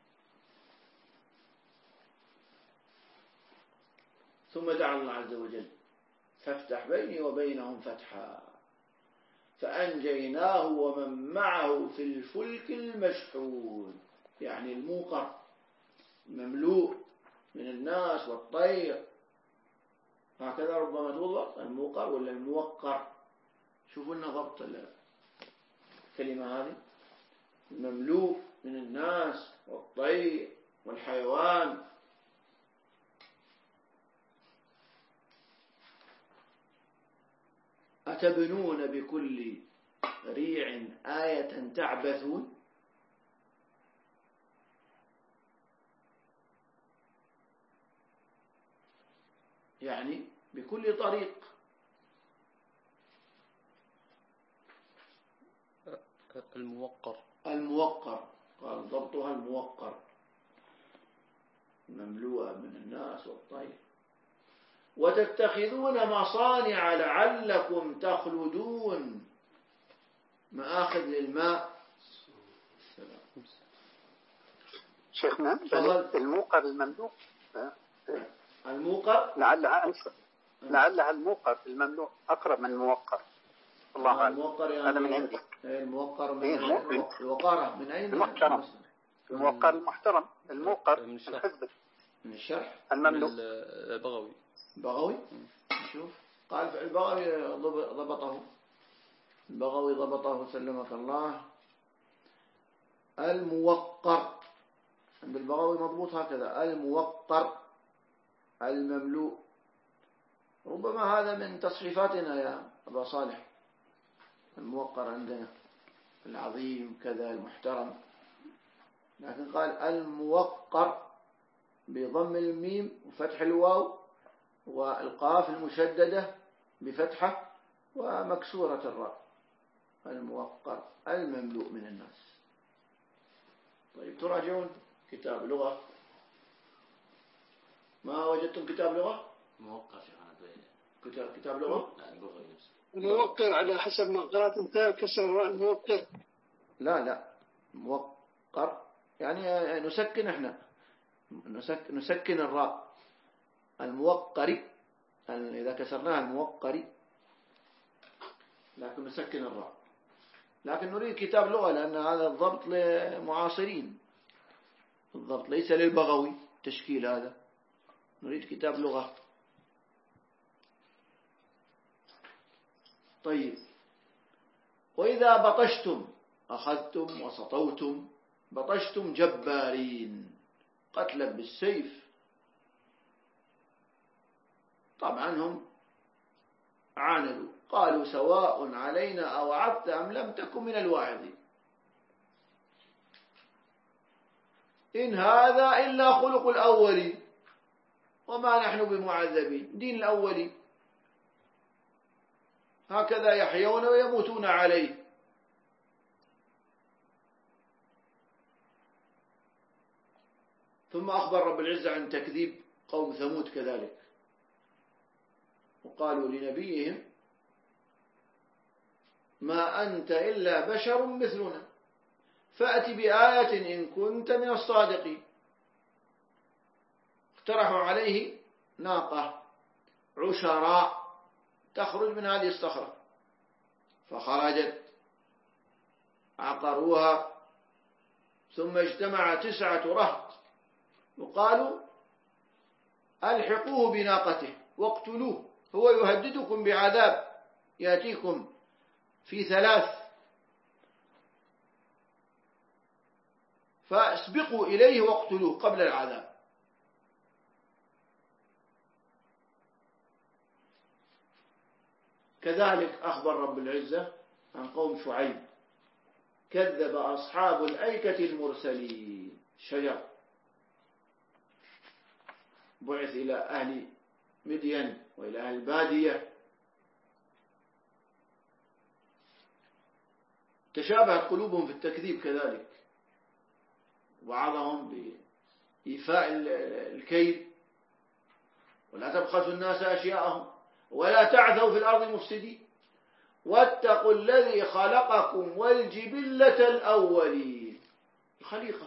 ثم دعا الله عز وجل فافتح بيني وبينهم فتحا فأنجيناه ومن معه في الفلك المشحون، يعني الموقر المملوء من الناس والطير، هكذا ربما توضع الموقر ولا الموقر. شوفوا لنا ضبط الكلمة هذه، المملوء من الناس والطير والحيوان. أتبنون بكل ريع آية تعبثون، يعني بكل طريق. الموقر قال ضبطها الموقر، مملوءة من الناس والطير. وتتخذون مصانع لعلكم تخلدون. مآخذ للماء. شيخنا الموقر المملوء الموقر لعلها الموقر المملوء أقرب من الموقر. الله أعلم. الموقر يعني هذا من عندي. الموقر من الوقارة من أين؟ المحترم. الموقر المحترم. الموقر من الحزب. من الشرح. المملوء. بغوي. نشوف. قال البغوي ضبطه. البغوي ضبطه سلمك الله. الموقر عند البغوي مضبوط هكذا. الموقر المملوء. ربما هذا من تصحيفاتنا يا أبا صالح. الموقر عندنا العظيم كذا المحترم، لكن قال الموقر بضم الميم وفتح الواو والقاف المشددة بفتحة ومكسورة الراء. الموقر المملوء من الناس. طيب تراجعون كتاب لغة. ما وجدتم كتاب لغة؟ موقر كتاب لغة؟ الموقر على حسب ما قرأت انت كسر الراء الموقر. لا موقر يعني نسكن احنا نسكن الراء. الموقري إذا كسرناها الموقري، لكن نسكن الراء. لكن نريد كتاب لغة لأن هذا الضبط لمعاصرين. الضبط ليس للبغوي تشكيل هذا. نريد كتاب لغة. طيب. وإذا بطشتم أخذتم وسطوتم. بطشتم جبارين قتلا بالسيف. طبعا هم عاندوا قالوا سواء علينا أوعظت أم لم تكن من الواعظين إن هذا إلا خلق الأولين وما نحن بمعذبين. دين الأولين هكذا يحيون ويموتون عليه. ثم أخبر رب العزة عن تكذيب قوم ثمود كذلك، وقالوا لنبيهم ما أنت إلا بشر مثلنا فأت بآية إن كنت من الصادقين. اقترحوا عليه ناقة عشراء تخرج من هذه الصخرة، فخرجت عقروها ثم اجتمع 9 رهط وقالوا ألحقوه بناقته واقتلوه هو يهددكم بعذاب يأتيكم في 3 فاسبقوا إليه واقتلوه قبل العذاب. كذلك أخبر رب العزة عن قوم شعيب كذب أصحاب الأيكة المرسلين. شجر بعث إلى أهل مدين وإلى أهل البادية، تشابهت قلوبهم في التكذيب كذلك، وعظهم بإيفاء الكيل ولا تبخسوا الناس أشياءهم ولا تعثوا في الأرض مفسدين واتقوا الذي خلقكم والجبلة الأولين. الخليقة.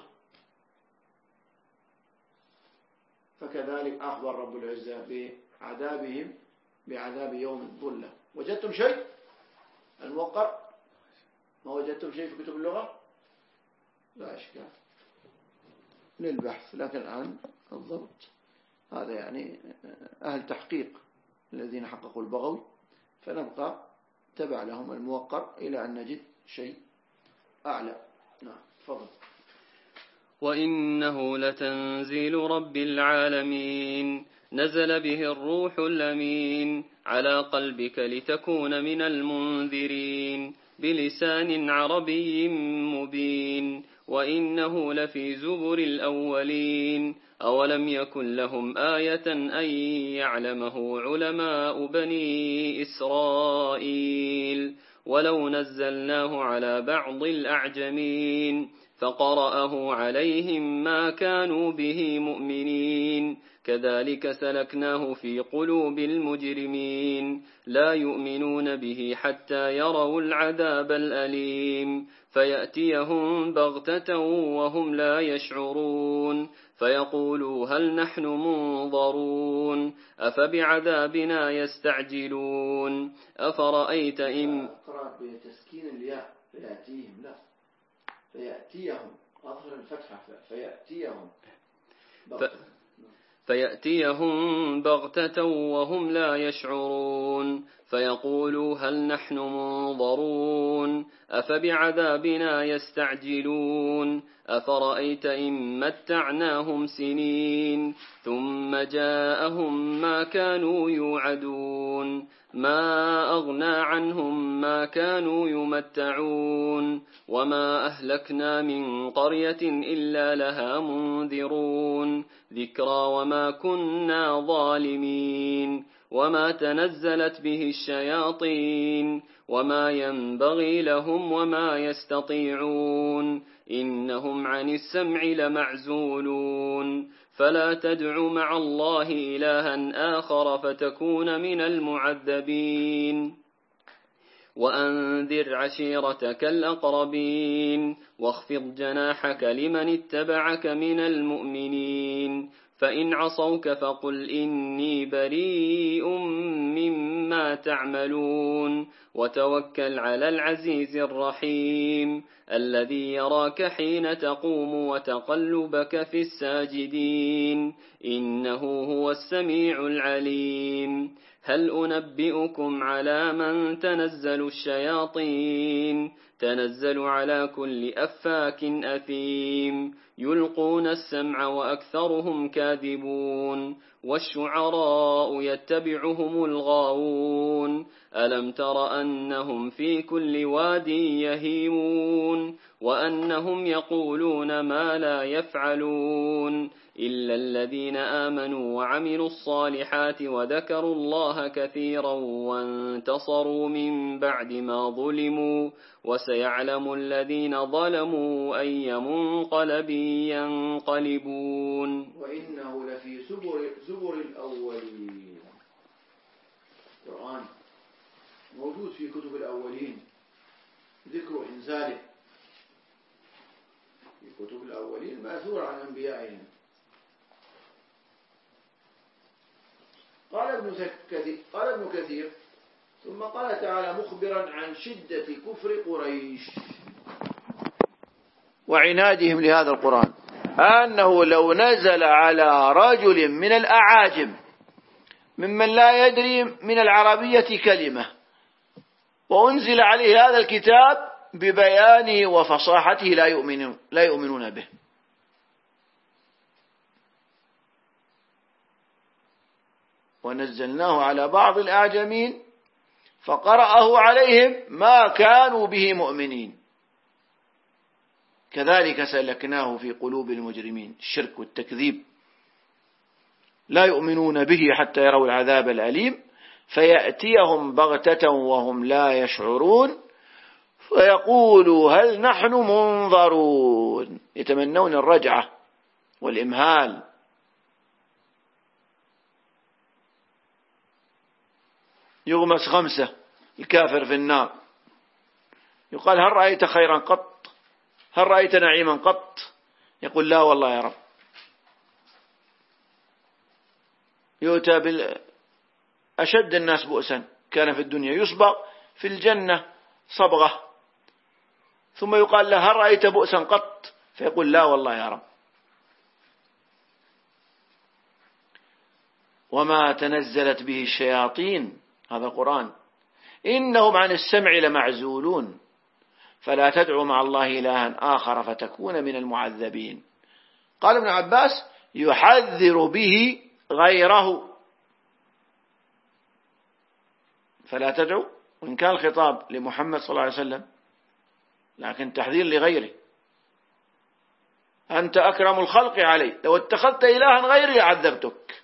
فكذلك أخبر رب العزة بعذابهم بعذاب يوم الظلة. وجدتم شيء؟ الموقر ما وجدتم شيء في كتب اللغة؟ لا إشكال للبحث، لكن الآن الضبط هذا يعني أهل تحقيق الذين حققوا البغوي، فنبقى تبع لهم الموقر إلى أن نجد شيء أعلى. نعم تفضل. وإنه لتنزيل رب العالمين نزل به الروح الأمين على قلبك لتكون من المنذرين بلسان عربي مبين وإنه لفي زبر الأولين أولم يكن لهم آية أن يعلمه علماء بني إسرائيل ولو نزلناه على بعض الأعجمين فقرأه عليهم ما كانوا به مؤمنين كذلك سلكناه في قلوب المجرمين لا يؤمنون به حتى يروا العذاب الأليم فيأتيهم بغتة وهم لا يشعرون فيقولوا هل نحن منظرون أفبعذابنا يستعجلون أفرأيت إن قرأت بتسكين الياء فيأتيهم لا فيأتيهم أظهر الفتحة فيأتيهم بغتة وهم لا يشعرون فيقولوا هل نحن منظرون أفبعذابنا يستعجلون أفرأيت إن متعناهم سنين ثم جاءهم ما كانوا يوعدون ما أغنى عنهم ما كانوا يمتعون وما أهلكنا من قرية إلا لها منذرون ذكرى وما كنا ظالمين وما تنزلت به الشياطين وما ينبغي لهم وما يستطيعون إنهم عن السمع لمعزولون فلا تدع مع الله إلها آخر فتكون من المعذبين وأنذر عشيرتك الأقربين واخفض جناحك لمن اتبعك من المؤمنين فإن عصوك فقل إني بريء مما تعملون وتوكل على العزيز الرحيم الذي يراك حين تقوم وتقلبك في الساجدين إنه هو السميع العليم هل أنبئكم على من تنزل الشياطين تنزل على كل أفاك أثيم يلقون السمع وأكثرهم كاذبون والشعراء يتبعهم الغاوون ألم تر أنهم في كل واد يهيمون وأنهم يقولون ما لا يفعلون إلا الذين آمنوا وعملوا الصالحات وذكروا الله كثيرا وانتصروا من بعد ما ظلموا وسيعلم الذين ظلموا أي منقلب ينقلبون وإنه لفي زبر الأولين القرآن موجود في كتب الأولين ذكر إنزاله في كتب الأولين مأثور عن أنبيائهم قال ابن كثير ثم قال تعالى مخبرا عن شدة كفر قريش وعنادهم لهذا القرآن أنه لو نزل على رجل من الأعاجم ممن لا يدري من العربية كلمة وأنزل عليه هذا الكتاب ببيانه وفصاحته لا يؤمنون به ونزلناه على بعض الأعجمين فقرأه عليهم ما كانوا به مؤمنين كذلك سلكناه في قلوب المجرمين الشرك والتكذيب لا يؤمنون به حتى يروا العذاب الأليم فيأتيهم بغتة وهم لا يشعرون فيقولوا هل نحن منظرون يتمنون الرجعة والإمهال يغمس خمسة الكافر في النار يقال هل رأيت خيرا قط هل رأيت نعيما قط يقول لا والله يا رب يؤتى أشد الناس بؤسا كان في الدنيا يصبغ في الجنة صبغة ثم يقال له هل رأيت بؤسا قط فيقول لا والله يا رب وما تنزلت به الشياطين هذا القرآن إنهم عن السمع لمعزولون فلا تدعوا مع الله إلها آخر فتكون من المعذبين قال ابن عباس يحذر به غيره فلا تدعوا وإن كان الخطاب لمحمد صلى الله عليه وسلم لكن تحذير لغيره أنت أكرم الخلق علي لو اتخذت إلها غيري عذبتك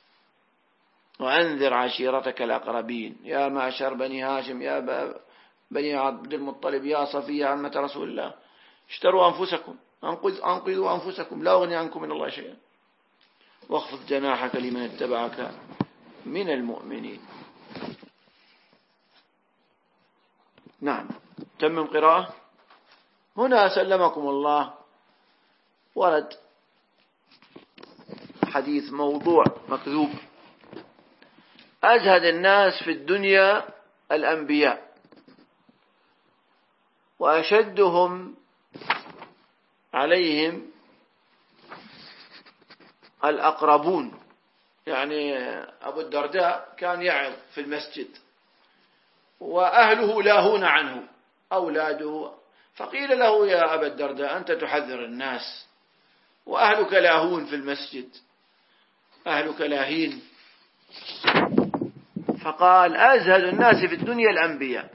وأنذر عشيرتك الأقربين يا معشر بني هاشم يا بني عبد المطلب يا صفية عمة رسول الله اشتروا أنفسكم أنقذوا أنفسكم لا أغني عنكم من الله شيئا واخفض جناحك لمن اتبعك من المؤمنين. نعم، تمم قراءة. هنا سلمكم الله ورد حديث موضوع مكذوب: أزهد الناس في الدنيا الأنبياء، وأشدهم عليهم الأقربون. يعني أبو الدرداء كان يعظ في المسجد وأهله لاهون عنه، أولاده، فقيل له: يا أبا الدرداء، أنت تحذر الناس وأهلك لاهون في المسجد، أهلك لاهين. فقال: أزهد الناس في الدنيا الأنبياء،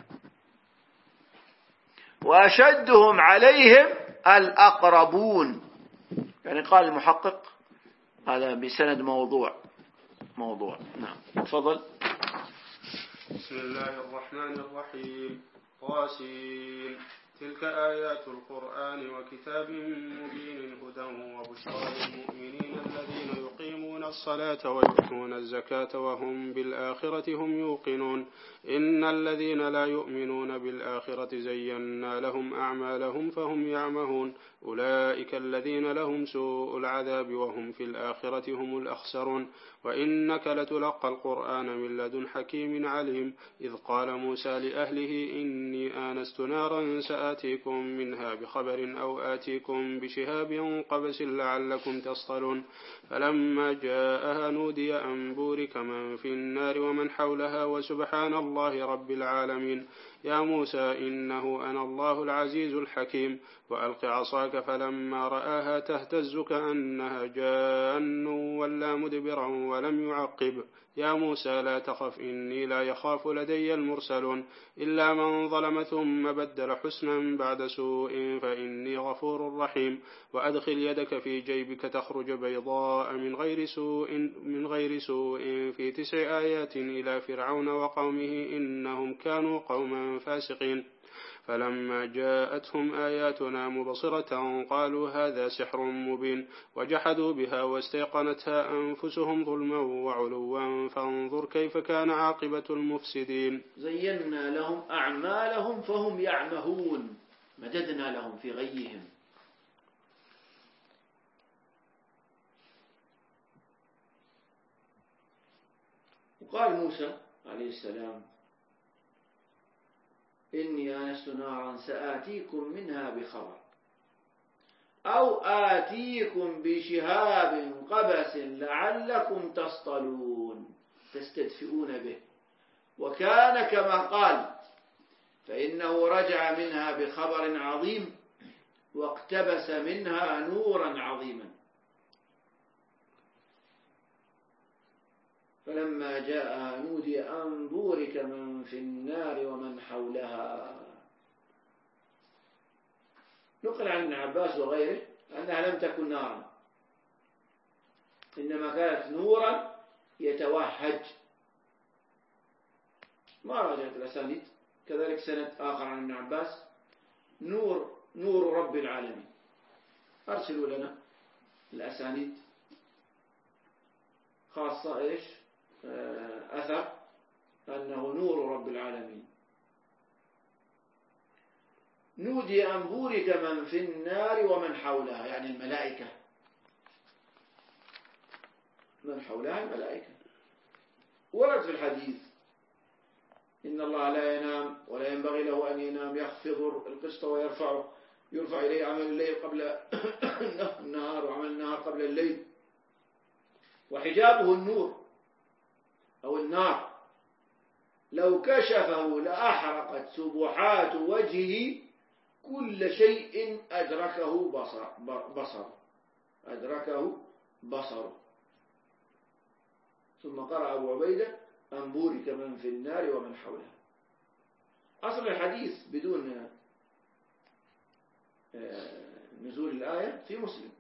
وأشدهم عليهم الأقربون. يعني قال المحقق هذا بسند موضوع. نعم، تفضل. بسم الله الرحمن الرحيم. طاسين. تلك آيات القرآن وكتاب مبين هدى وبشرى للمؤمنين الذين يقيمون الصلاة ويؤتون الزكاة وهم بالآخرة هم يوقنون. إن الذين لا يؤمنون بالآخرة زينا لهم أعمالهم فهم يعمهون. أولئك الذين لهم سوء العذاب وهم في الآخرة هم الأخسرون. وإنك لتلقى القرآن من لدن حكيم عليم. إذ قال موسى لأهله إني آنست نارا سآتيكم منها بخبر أو آتيكم بشهاب قبس لعلكم تصطلون. فلما جاءها نودي أن بورك من في النار ومن حولها وسبحان الله رب العالمين. يا موسى إنه أنا الله العزيز الحكيم. وألق عصاك فلما رآها تهتز كأنها جان ولا مدبرا ولم يعقب. يا موسى لا تخف إني لا يخاف لدي المرسلون. إلا من ظلم ثم بدل حسنا بعد سوء فإني غفور رحيم. وأدخل يدك في جيبك تخرج بيضاء من غير سوء في 9 آيات إلى فرعون وقومه إنهم كانوا قوما فاسقين. فلما جاءتهم آياتنا مبصرة قالوا هذا سحر مبين. وجحدوا بها واستيقنتها أنفسهم ظلما وعلوا فانظر كيف كان عاقبة المفسدين. زينا لهم أعمالهم فهم يعمهون، مددنا لهم في غيهم. وقال موسى عليه السلام: إني آنست نارا سآتيكم منها بخبر أو آتيكم بشهاب قبس لعلكم تصطلون، تستدفئون به. وكان كما قال، فإنه رجع منها بخبر عظيم واقتبس منها نورا عظيما. فلما جاءها نودي أن بورك من في النار ومن حولها. نقل عن ابن عباس وغيره أنها لم تكن نارا، إنما كانت نورا يتوهج. ما راجعت الأسانيد. كذلك سند آخر عن ابن عباس: نور رب العالمين. أرسلوا لنا الأسانيد، خاصة إيش أثر أنه نور رب العالمين. نودي أن بورك من في النار ومن حولها، يعني الملائكة، من حولها الملائكة. ورد في الحديث: إن الله لا ينام ولا ينبغي له أن ينام، يخفض القسط ويرفعه، يرفع إليه عمل الليل قبل النهار وعمل النهار قبل الليل، وحجابه النور أو النار، لو كشفه لأحرقت سبحات وجهه كل شيء أدركه بصره. ثم قرأ أبو عبيدة: أن بورك من في النار ومن حولها. أصل الحديث بدون نزول الآية في مسلم،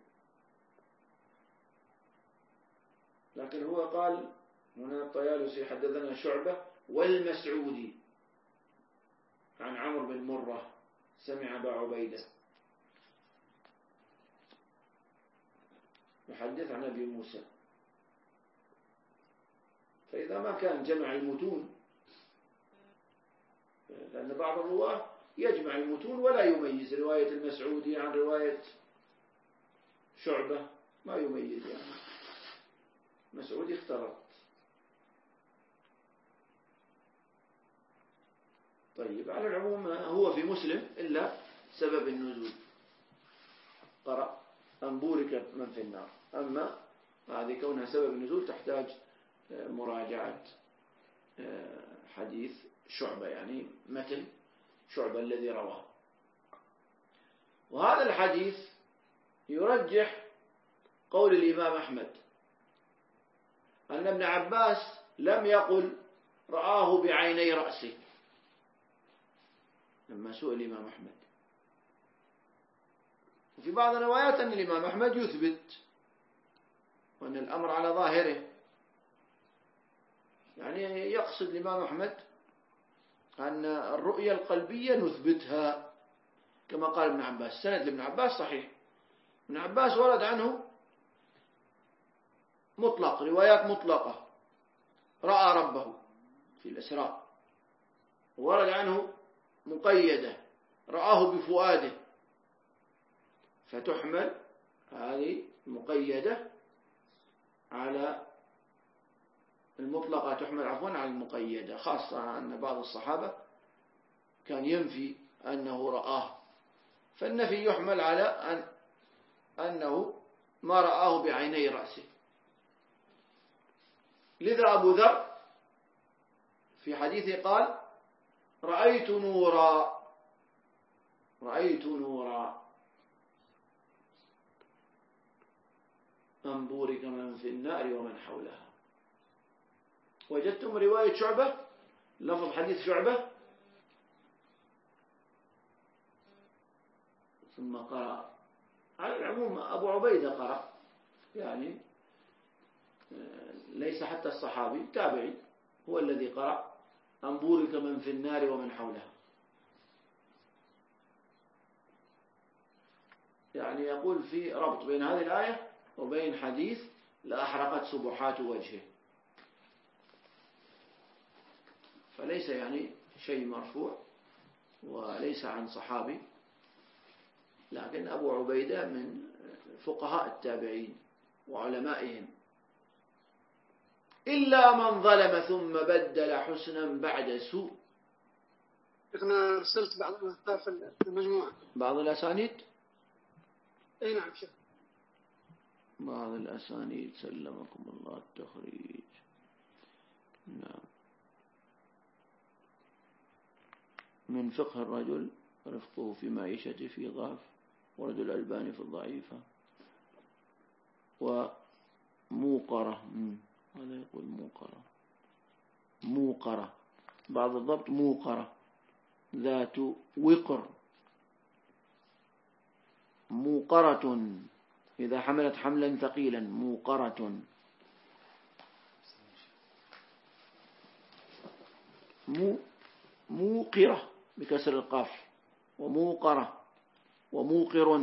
لكن هو قال هنا الطيالسي: حدثنا شعبة والمسعودي عن عمرو بن مرة سمع أبا عبيدة يحدث عن أبي موسى فإذا ما كان جمع المتون، لأن بعض الرواة يجمع المتون ولا يميز رواية المسعودي عن رواية شعبة، ما يميز يعني مسعودي اختلط. طيب على العموم هو في مسلم إلا سبب النزول، قرأ أن بورك من في النار. أما هذه كونها سبب النزول تحتاج مراجعة حديث شعبة، يعني متن شعبة الذي رواه. وهذا الحديث يرجح قول الإمام أحمد أن ابن عباس لم يقل رآه بعيني رأسه لما سئل الإمام أحمد. وفي بعض الروايات أن الإمام أحمد يثبت وأن الأمر على ظاهره، يعني يقصد الإمام أحمد أن الرؤية القلبية نثبتها كما قال ابن عباس. سند لابن عباس صحيح، ابن عباس ورد عنه مطلق، روايات مطلقة، رأى ربه في الإسراء، ورد عنه مقيدة، رآه بفؤاده، فتحمل هذه مقيدة على المطلقة، تحمل عفوا على المقيدة، خاصة أن بعض الصحابة كان ينفي أنه رآه، فالنفي يحمل على أنه ما رآه بعيني رأسه. لذا أبو ذر في حديثه قال رأيت نورا، رأيت نورا أن بورك من في النار ومن حولها. وجدتم رواية شعبة، لفظ حديث شعبة، ثم قرأ. على العموم أبو عبيدة قرأ، يعني ليس حتى الصحابي، تابعي هو الذي قرأ أن بورك من في النار ومن حولها. يعني يقول في ربط بين هذه الآية وبين حديث لأحرقت سبحات وجهه، فليس يعني شيء مرفوع وليس عن صحابي، لكن أبو عبيدة من فقهاء التابعين وعلمائهم. إلا من ظلم ثم بدل حسنا بعد سوء. أنا أرسلت بعض الأخطاء في المجموعة، بعض الأسانيد، أي نعم شيخ، بعض الأسانيد سلمكم الله التخريج. نعم. من فقه الرجل رفقه في معيشته في ضعف، ورد الألباني في الضعيفة. وموقرة، هذا يقول موقرة، موقرة، بعض الضبط موقرة، ذات وقر، موقرة إذا حملت حملا ثقيلا، موقرة. موقرة بكسر القاف، وموقرة، وموقر.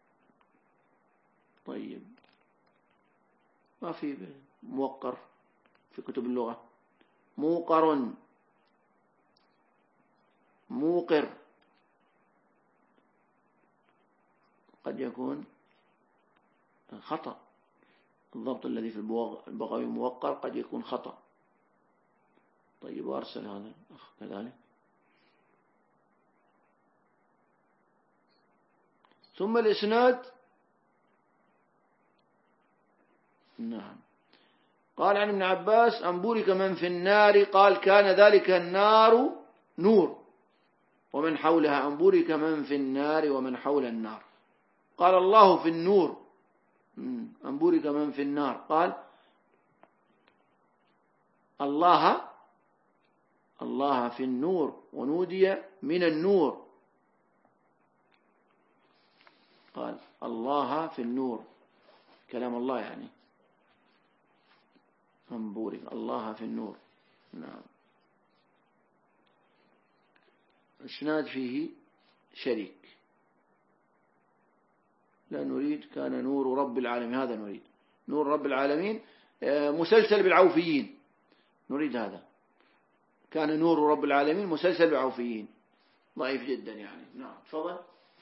طيب ما في موقر في كتب اللغة. موقر، موقر، قد يكون خطأ. الضبط الذي في البغوي موقر قد يكون خطأ. طيب وأرسل هذا الأخ كذلك. ثم الإسناد. نعم. قال عن ابن عباس أن بورك من في النار، قال كان ذلك النار نور ومن حولها، أن بورك من في النار ومن حول النار. قال الله في النور، أن بورك من في النار، قال الله في النور، ونودي من النور، قال الله في النور، كلام الله يعني، أن بورك الله في النور. نعم. الإسناد فيه شريك، لا نريد كان نور رب العالمين، هذا نريد نور رب العالمين مسلسل بالعوفيين، نريد هذا. كان نور رب العالمين مسلسل بعوفيين، ضعيف جدا يعني. نعم تفضل.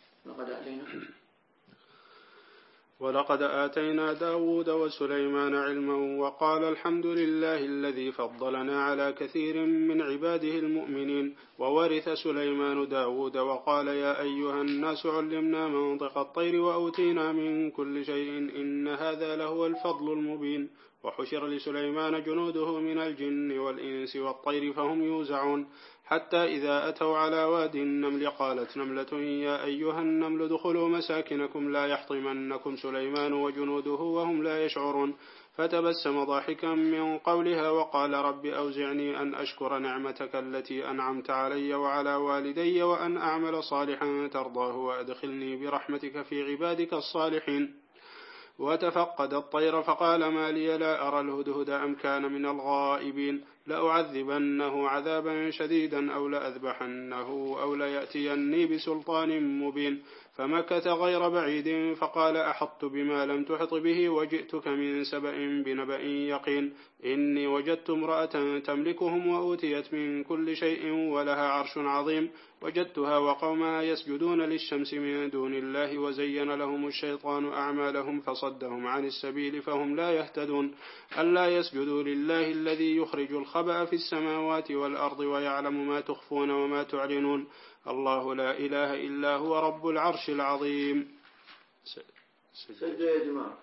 ولقد آتينا داود وسليمان علما وقال الحمد لله الذي فضلنا على كثير من عباده المؤمنين. وورث سليمان داود وقال يا أيها الناس علمنا منطق الطير وأوتينا من كل شيء إن هذا لهو الفضل المبين. وحشر لسليمان جنوده من الجن والإنس والطير فهم يوزعون حتى إذا أتوا على وادي النمل قالت نملة يا أيها النمل ادخلوا مساكنكم لا يحطمنكم سليمان وجنوده وهم لا يشعرون. فتبسم ضاحكا من قولها وقال رب أوزعني أن أشكر نعمتك التي أنعمت علي وعلى والدي وأن أعمل صالحا ترضاه وأدخلني برحمتك في عبادك الصالحين. وتفقد الطير فقال ما لي لا أرى الهدهد أم كان من الغائبين لأعذبنه عذابا شديدا أو لأذبحنه أو ليأتيني بسلطان مبين. فمكث غير بعيد فقال أحطت بما لم تحط به وجئتك من سبأ بنبأ يقين. إني وجدت امرأة تملكهم وأوتيت من كل شيء ولها عرش عظيم. وجدتها وقومها يسجدون للشمس من دون الله وزين لهم الشيطان أعمالهم فصدهم عن السبيل فهم لا يهتدون. ألا يسجدوا لله الذي يخرج الخبأ في السماوات والأرض ويعلم ما تخفون وما تعلنون. الله لا إله إلا هو رب العرش العظيم. سجد يا جماعة.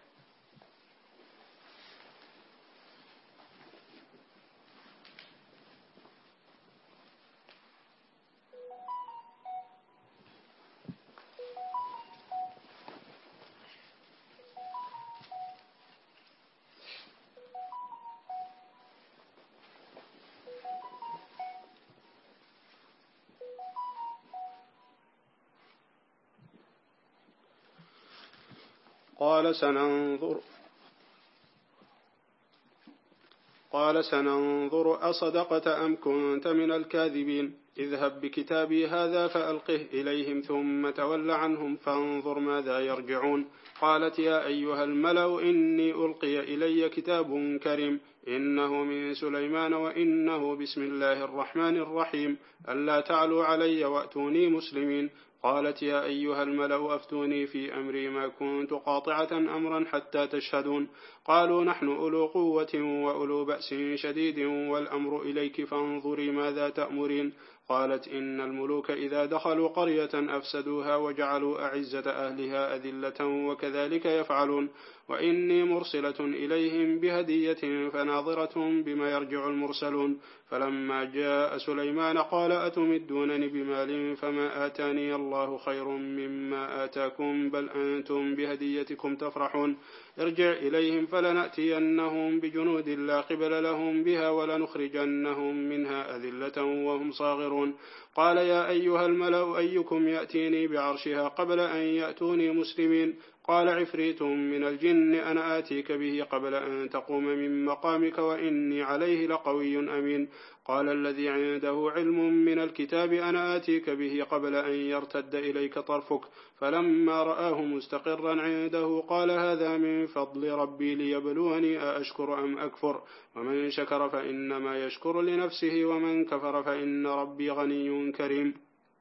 قال سننظر أصدقت أم كنت من الكاذبين. اذهب بكتابي هذا فألقه إليهم ثم تول عنهم فانظر ماذا يرجعون. قالت يا أيها الملأ إني ألقي إلي كتاب كريم إنه من سليمان وإنه بسم الله الرحمن الرحيم ألا تعلوا علي وأتوني مسلمين. قالت يا أيها الملأ أفتوني في أمري ما كنت قاطعة أمرا حتى تشهدون. قالوا نحن أولو قوة وأولو بأس شديد والأمر إليك فانظري ماذا تأمرين. قالت إن الملوك إذا دخلوا قرية أفسدوها وجعلوا أعزة أهلها أذلة وكذلك يفعلون. وإني مرسلة إليهم بهدية فناظرة بما يرجع المرسلون. فلما جاء سليمان قال أتمدونني بمال فما آتاني الله خير مما آتاكم بل أنتم بهديتكم تفرحون. ارجع إليهم فلنأتينهم بجنود لا قبل لهم بها ولنخرجنهم منها أذلة وهم صاغرون. قال يا أيها الملأ أيكم يأتيني بعرشها قبل أن يأتوني مسلمين. قال عفريت من الجن أنا آتيك به قبل أن تقوم من مقامك وإني عليه لقوي أمين. قال الذي عنده علم من الكتاب أنا آتيك به قبل أن يرتد إليك طرفك. فلما رآه مستقرا عنده قال هذا من فضل ربي ليبلوني أأشكر أم أكفر ومن شكر فإنما يشكر لنفسه ومن كفر فإن ربي غني كريم.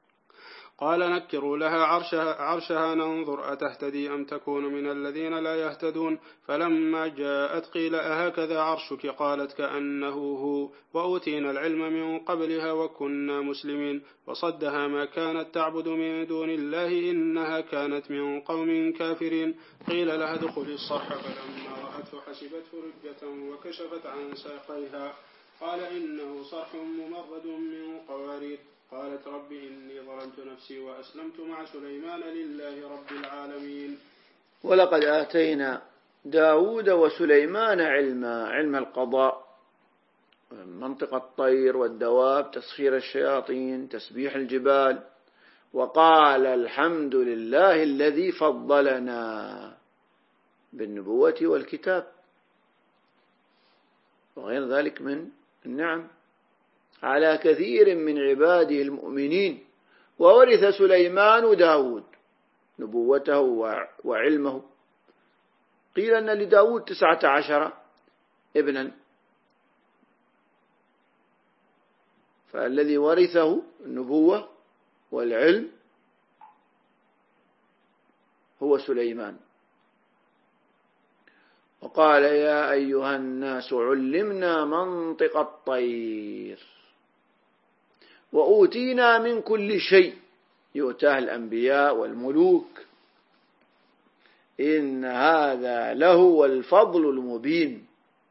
قال نكروا لها عرشها ننظر أتهتدي أم تكون من الذين لا يهتدون. فلما جاءت قيل أهكذا عرشك قالت كأنه هو وأوتينا العلم من قبلها وكنا مسلمين. وصدها ما كانت تعبد من دون الله إنها كانت من قوم كافرين. قيل لها ادخلي الصرح فلما رأته حسبته رجة وكشفت عن ساقيها قال إنه صرح ممرد من قوارير. قالت رب إني ظلمت نفسي وأسلمت مع سليمان لله رب العالمين. ولقد آتينا داود وسليمان علم القضاء، منطق الطير والدواب، تسخير الشياطين، تسبيح الجبال. وقال الحمد لله الذي فضلنا بالنبوة والكتاب وغير ذلك من النعم على كثير من عباده المؤمنين. وورث سليمان داود نبوته وعلمه. قيل أن لداود 19 ابنا فالذي ورثه النبوة والعلم هو سليمان. وقال يا أيها الناس علمنا منطق الطير وأوتينا من كل شيء يؤتاه الأنبياء والملوك إن هذا لهو الفضل المبين.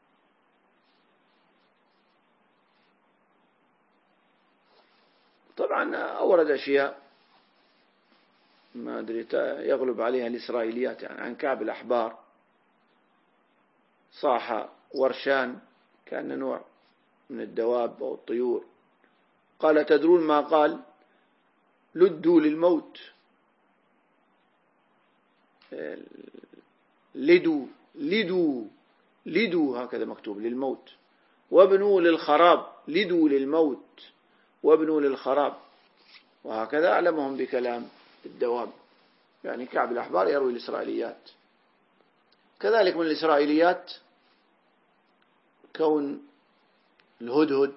طبعا أورد أشياء ما أدري يغلب عليها الإسرائيليات، يعني عن كعب الأحبار صاح ورشان كان نوع من الدواب أو الطيور، قال تدرون ما قال؟ لدوا للموت، لدوا هكذا مكتوب للموت، وابنوا للخراب، لدوا للموت وابنوا للخراب، وهكذا أعلمهم بكلام الدواب. يعني كعب الأحبار يروي الإسرائيليات. كذلك من الإسرائيليات كون الهدهد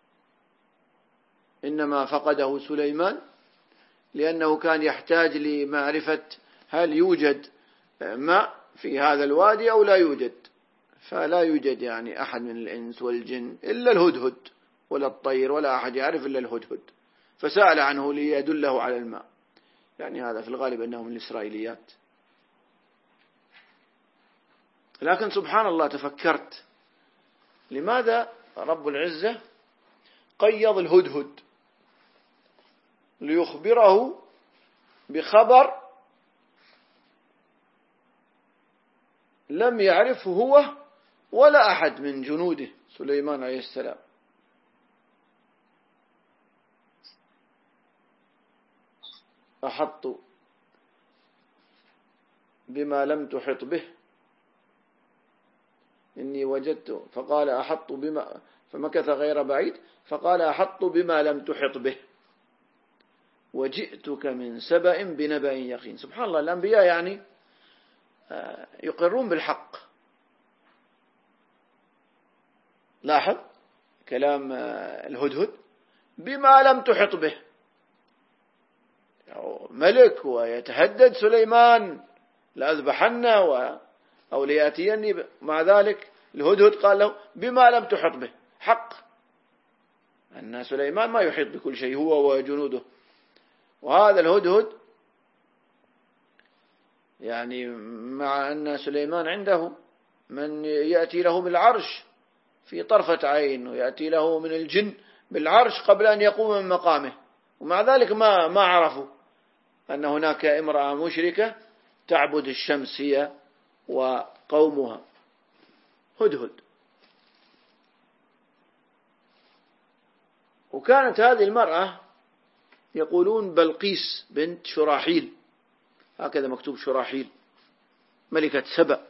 إنما فقده سليمان لأنه كان يحتاج لمعرفة هل يوجد ماء في هذا الوادي أو لا يوجد، فلا يوجد يعني أحد من الإنس والجن إلا الهدهد، ولا الطير ولا أحد يعرف إلا الهدهد، فسأل عنه ليدله على الماء. يعني هذا في الغالب أنه من الإسرائيليات. لكن سبحان الله تفكرت لماذا رب العزة قيض الهدهد ليخبره بخبر لم يعرفه هو ولا أحد من جنوده سليمان عليه السلام. أحط بما لم تحط به إني وجدت، فقال أحط بما، فمكث غير بعيد فقال أحط بما لم تحط به وجئتك من سبأ بنبأ يقين. سبحان الله، الأنبياء يعني يقرون بالحق. لاحظ كلام الهدهد بما لم تحط به، ملك ويتهدد سليمان لأذبحن أو ليأتيني، مع ذلك الهدهد قال له بما لم تحط به، حق أن سليمان ما يحيط بكل شيء هو وجنوده. وهذا الهدهد يعني مع أن سليمان عنده من يأتي له بالعرش في طرفة عين، ويأتي له من الجن بالعرش قبل أن يقوم من مقامه، ومع ذلك ما عرفوا أن هناك امرأة مشركة تعبد الشمس هي وقومها. هدهد. وكانت هذه المرأة يقولون بلقيس بنت شراحيل، هكذا مكتوب شراحيل، ملكة سبأ.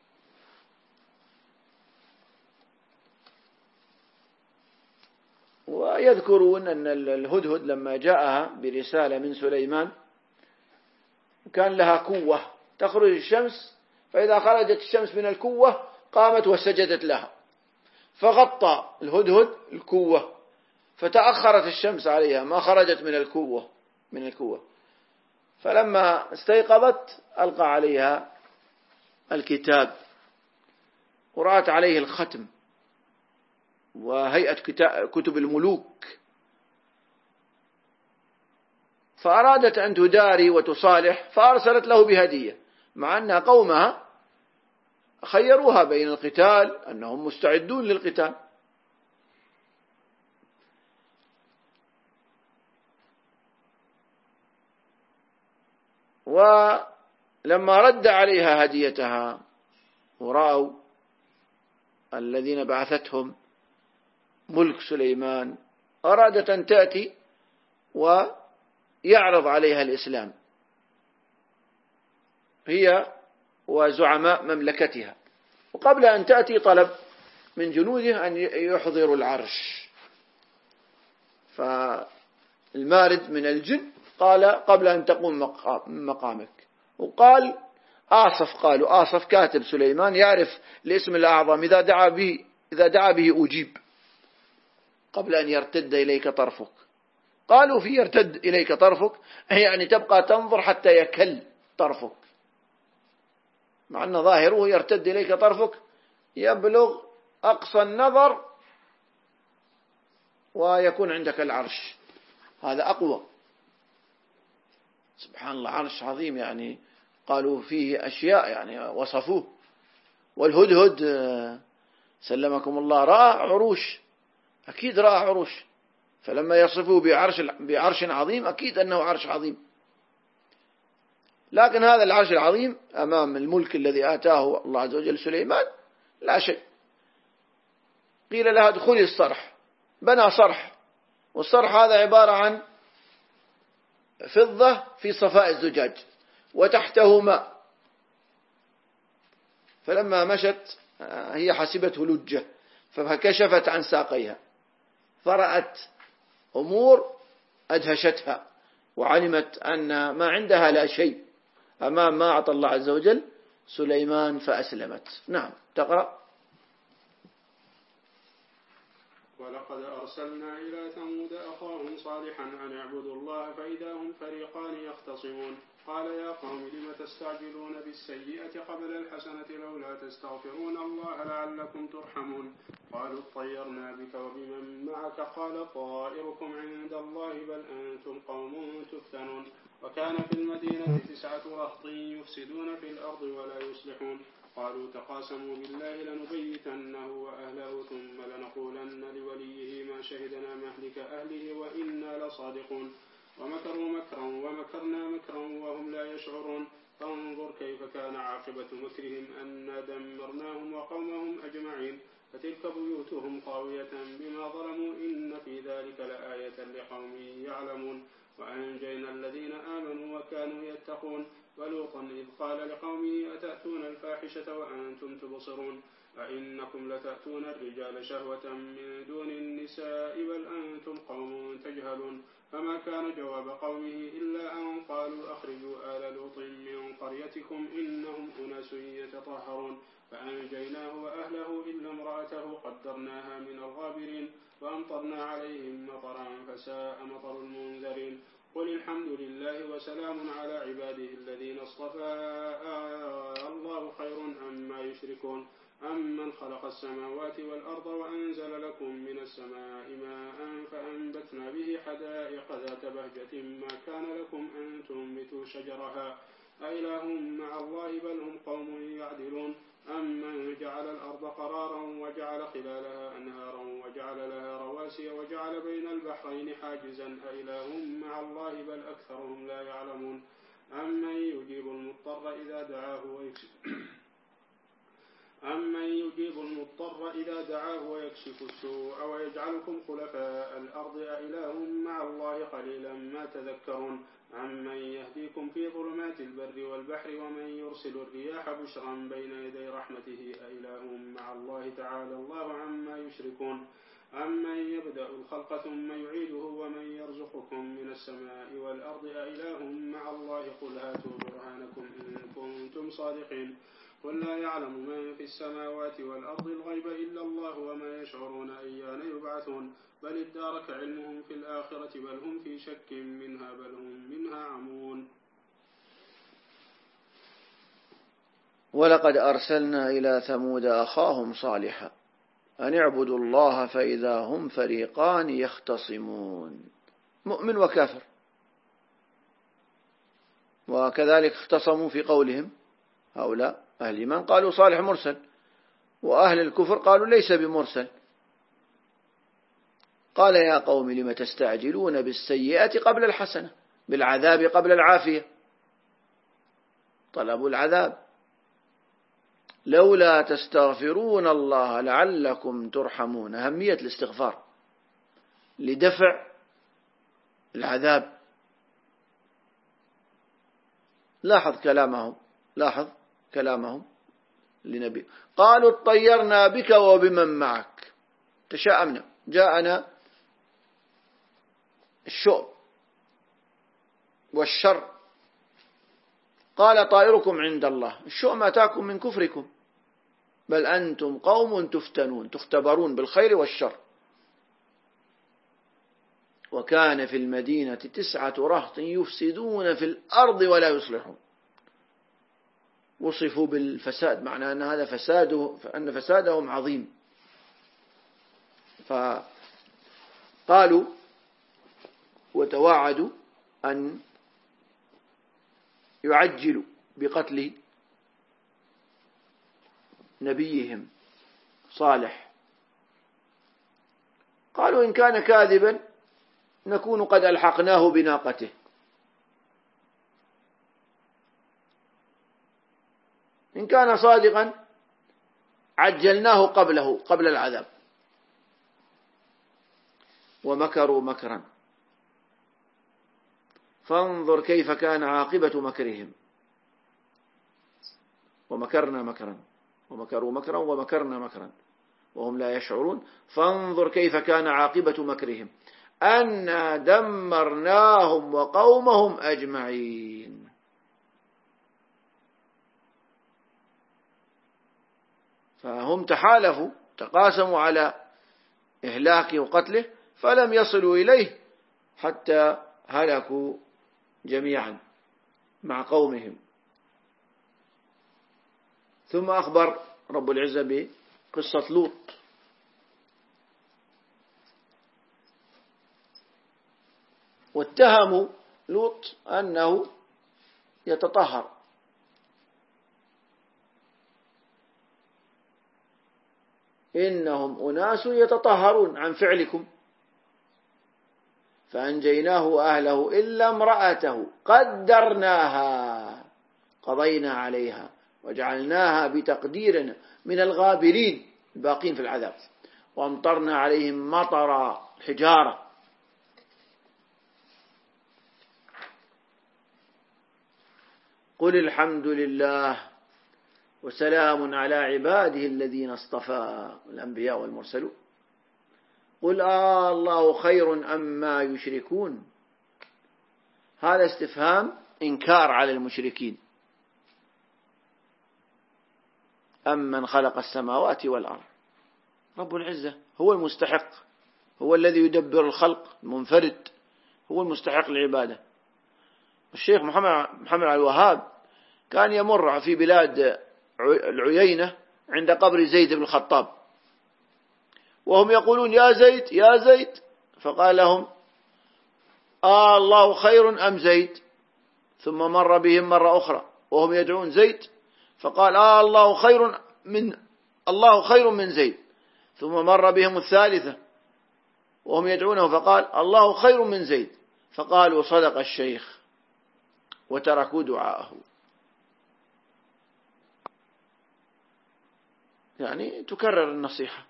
ويذكرون أن الهدهد لما جاءها برسالة من سليمان كان لها كوة تخرج الشمس، فإذا خرجت الشمس من الكوة قامت وسجدت لها، فغطى الهدهد الكوة فتأخرت الشمس عليها ما خرجت من الكوة. فلما استيقظت ألقى عليها الكتاب ورأت عليه الختم وهيئة كتب الملوك، فأرادت أن تداري وتصالح، فأرسلت له بهدية، مع أن قومها خيروها بين القتال، أنهم مستعدون للقتال. ولما رد عليها هديتها ورأوا الذين بعثتهم ملك سليمان، أرادت أن تأتي ويعرض عليها الإسلام هي وزعماء مملكتها. وقبل أن تأتي طلب من جنوده أن يحضروا العرش، فالمارد من الجن قال قبل أن تقوم من مقامك، وقال قالوا آصف كاتب سليمان يعرف الاسم الأعظم، إذا دعا به أجيب. قبل أن يرتد إليك طرفك. قالوا في يرتد إليك طرفك يعني تبقى تنظر حتى يكل طرفك، مع أن ظاهره يرتد إليك طرفك يبلغ أقصى النظر ويكون عندك العرش، هذا أقوى. سبحان الله، عرش عظيم يعني قالوا فيه أشياء يعني وصفوه. والهدهد سلمكم الله رأى عروش، أكيد رأى عروش، فلما يصفوه بعرش عظيم أكيد أنه عرش عظيم. لكن هذا العرش العظيم أمام الملك الذي آتاه الله عز وجل سليمان لا شيء. قيل لها ادخلي الصرح، بنى صرح، والصرح هذا عبارة عن فضة في صفاء الزجاج وتحته ماء، فلما مشت هي حسبته لجة فكشفت عن ساقيها فرأت أمور أدهشتها وعلمت أن ما عندها لا شيء أمام ما أعطى الله عز وجل سليمان فأسلمت. نعم تقرأ. ولقد أرسلنا إلى ثمود أخاهم صالحا أن اعبدوا الله فإذا هم فريقان يختصمون قال يا قوم لم تستعجلون بالسيئة قبل الحسنة لولا تستغفرون الله لعلكم ترحمون قالوا اطيرنا بك وبمن معك قال طائركم عند الله بل أنتم قوم تفتنون وكان في المدينة 9 رهط يفسدون في الأرض ولا يصلحون قالوا تقاسموا بالله لنبيتنه وأهله ثم لنقولن لوليه ما شهدنا مهلك أهله وإنا لصادقون ومكروا مكرا ومكرنا مكرا وهم لا يشعرون فانظر كيف كان عاقبة مكرهم أنا دمرناهم وقومهم أجمعين فتلك بيوتهم خاوية بما ظلموا إن في ذلك لآية لقوم يعلمون وأنجينا الذين آمنوا وكانوا يتقون ولوطا إذ قال لقومه أتأتون الفاحشة وأنتم تبصرون أئنكم لتأتون الرجال شهوة من دون النساء بل أنتم قوم تجهلون فما كان جواب قومه إلا أن قالوا أخرجوا آل لوط من قريتكم إنهم أناس يتطهرون فأنجيناه وأهله إلا امرأته قدرناها من الغابرين وأمطرنا عليهم مطرا فساء مطر المنذرين قل الحمد لله وسلام على عباده الذين اصطفى الله خير أما يشركون أمن خلق السماوات والأرض وأنزل لكم من السماء ماء فأنبتنا به حدائق ذات بهجة ما كان لكم أن تنبتوا شجرها أإله مع الله بل هم قوم يعدلون أمن جعل الأرض قرارا وجعل خلالها أنهارا وجعل لها رواسي وجعل بين البحرين حاجزا أإله مع الله بل أكثرهم لا يعلمون أمن يجيب المضطر إذا دعاه ويكشف السوء ويجعلكم خلفاء الأرض أإله مع الله قليلا ما تذكرون أمن يهديكم في ظلمات البر والبحر ومن يرسل الرياح بشرا بين يدي رحمته أإله مع الله تعالى الله عما يشركون أمن يبدأ الخلق ثم يعيده ومن يرزقكم من السماء والأرض أإله مع الله قل هاتوا برهانكم إن كنتم صادقين قل لا يعلم من في السماوات والأرض الغيب إلا الله وما يشعرون أيان يبعثون بل ادارك علمهم في الآخرة بل هم في شك منها بل هم منها عمون. ولقد أرسلنا إلى ثمود أخاهم صالحا أن اعبدوا الله فإذا هم فريقان يختصمون مؤمن وكافر، وكذلك اختصموا في قولهم هؤلاء أهل الإيمان قالوا صالح مرسل، وأهل الكفر قالوا ليس بمرسل. قال يا قوم لم تستعجلون بالسيئة قبل الحسنة، بالعذاب قبل العافية، طلبوا العذاب. لولا تستغفرون الله لعلكم ترحمون، أهمية الاستغفار لدفع العذاب. لاحظ كلامهم لنبي قالوا اطيرنا بك وبمن معك، تشاءمنا، جاءنا الشؤم والشر. قال طائركم عند الله، الشؤم أتاكم من كفركم، بل أنتم قوم تفتنون، تختبرون بالخير والشر. وكان في المدينة 9 رهط يفسدون في الأرض ولا يصلحون. وصفوا بالفساد، معنى أن هذا أن فسادهم عظيم. فقالوا وتواعدوا أن يعجلوا بقتل نبيهم صالح. قالوا إن كان كاذبا نكون قد ألحقناه بناقته، إن كان صادقا عجلناه قبل العذاب. ومكروا مكرا فانظر كيف كان عاقبة مكرهم. ومكرنا مكرا ومكروا مكرا ومكرنا مكرا وهم لا يشعرون. فانظر كيف كان عاقبة مكرهم أنا دمرناهم وقومهم أجمعين. فهم تحالفوا تقاسموا على إهلاكه وقتله فلم يصلوا إليه حتى هلكوا جميعا مع قومهم. ثم أخبر رب العزة بقصة لوط. واتهموا لوط أنه يتطهر، إنهم أناس يتطهرون عن فعلكم. فأنجيناه وأهله إلا امرأته قدرناها قضينا عليها وجعلناها بتقديرنا من الغابرين الباقين في العذاب وأمطرنا عليهم مطر حجارة. قل الحمد لله وسلام على عباده الذين اصطفى الأنبياء والمرسلون. قل الله خير أما يشركون. هذا استفهام إنكار على المشركين. أمن خلق السماوات والأرض. رب العزة هو المستحق، هو الذي يدبر الخلق المنفرد، هو المستحق للعبادة. الشيخ محمد الوهاب كان يمر في بلاد العيينة عند قبر زيد بن الخطاب وهم يقولون يا زيد يا زيد، فقال لهم الله خير أم زيد؟ ثم مر بهم مرة أخرى وهم يدعون زيد فقال الله خير من زيد. ثم مر بهم الثالثة وهم يدعونه فقال الله خير من زيد. فقالوا صدق الشيخ وتركوا دعاءه. يعني تكرر النصيحة.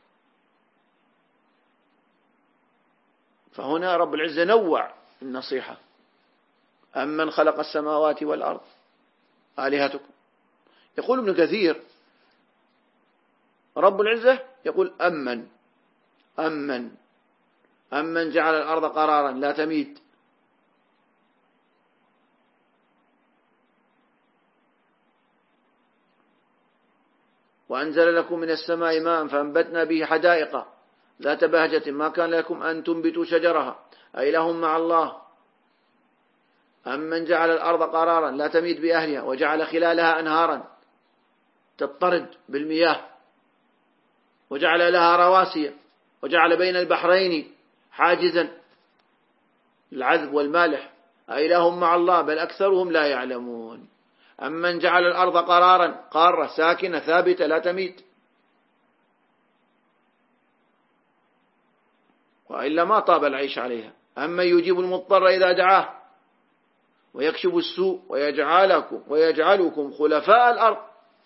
فهنا رب العزة نوع النصيحة. أمن خلق السماوات والأرض آلهتكم. يقول ابن كثير رب العزة يقول أمن جعل الأرض قرارا لا تميد وأنزل لكم من السماء ماء فأنبتنا به حدائق ذات بهجة ما كان لكم أن تنبتوا شجرها أإله مع الله. أمن جعل الأرض قرارا لا تميد بأهلها وجعل خلالها أنهارا تضطرد بالمياه وجعل لها رواسي وجعل بين البحرين حاجزا العذب والمالح أإله مع الله بل أكثرهم لا يعلمون. أمن جعل الأرض قرارا قارة ساكنة ثابتة لا تميد وإلا ما طاب العيش عليها. أمن يجيب المضطر إذا دعاه ويكشف السوء ويجعلكم خلفاء الأرض.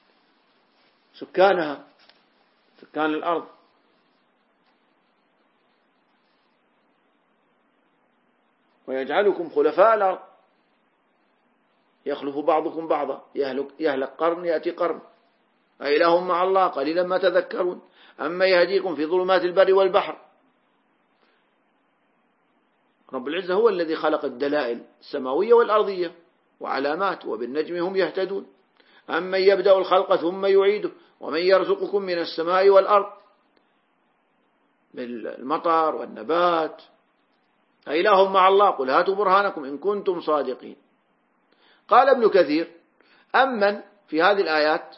سكان الأرض ويجعلكم خلفاء الأرض يخلف بعضكم بعضا يهلك قرن يأتي قرن أإله مع الله قليلا ما تذكرون. أما يهديكم في ظلمات البر والبحر. رب العزة هو الذي خلق الدلائل السماوية والأرضية وعلامات وبالنجم هم يهتدون. أمن يبدأ الخلق ثم يعيده ومن يرزقكم من السماء والأرض بالمطر والنبات أإله مع الله قل هاتوا برهانكم إن كنتم صادقين. قال ابن كثير أمن في هذه الآيات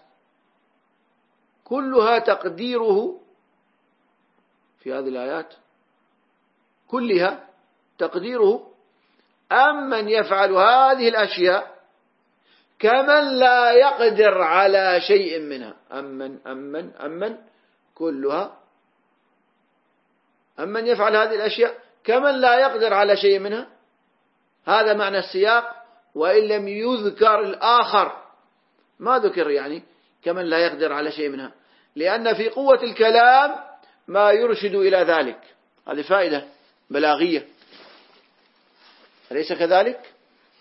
كلها تقديره، في هذه الآيات كلها تقديره أمن يفعل هذه الأشياء كمن لا يقدر على شيء منها. أمن كلها أمن يفعل هذه الأشياء كمن لا يقدر على شيء منها. هذا معنى السياق، وإن لم يذكر الآخر ما ذكر يعني كمن لا يقدر على شيء منها، لأن في قوة الكلام ما يرشد إلى ذلك. هذه فائدة بلاغية، أليس كذلك؟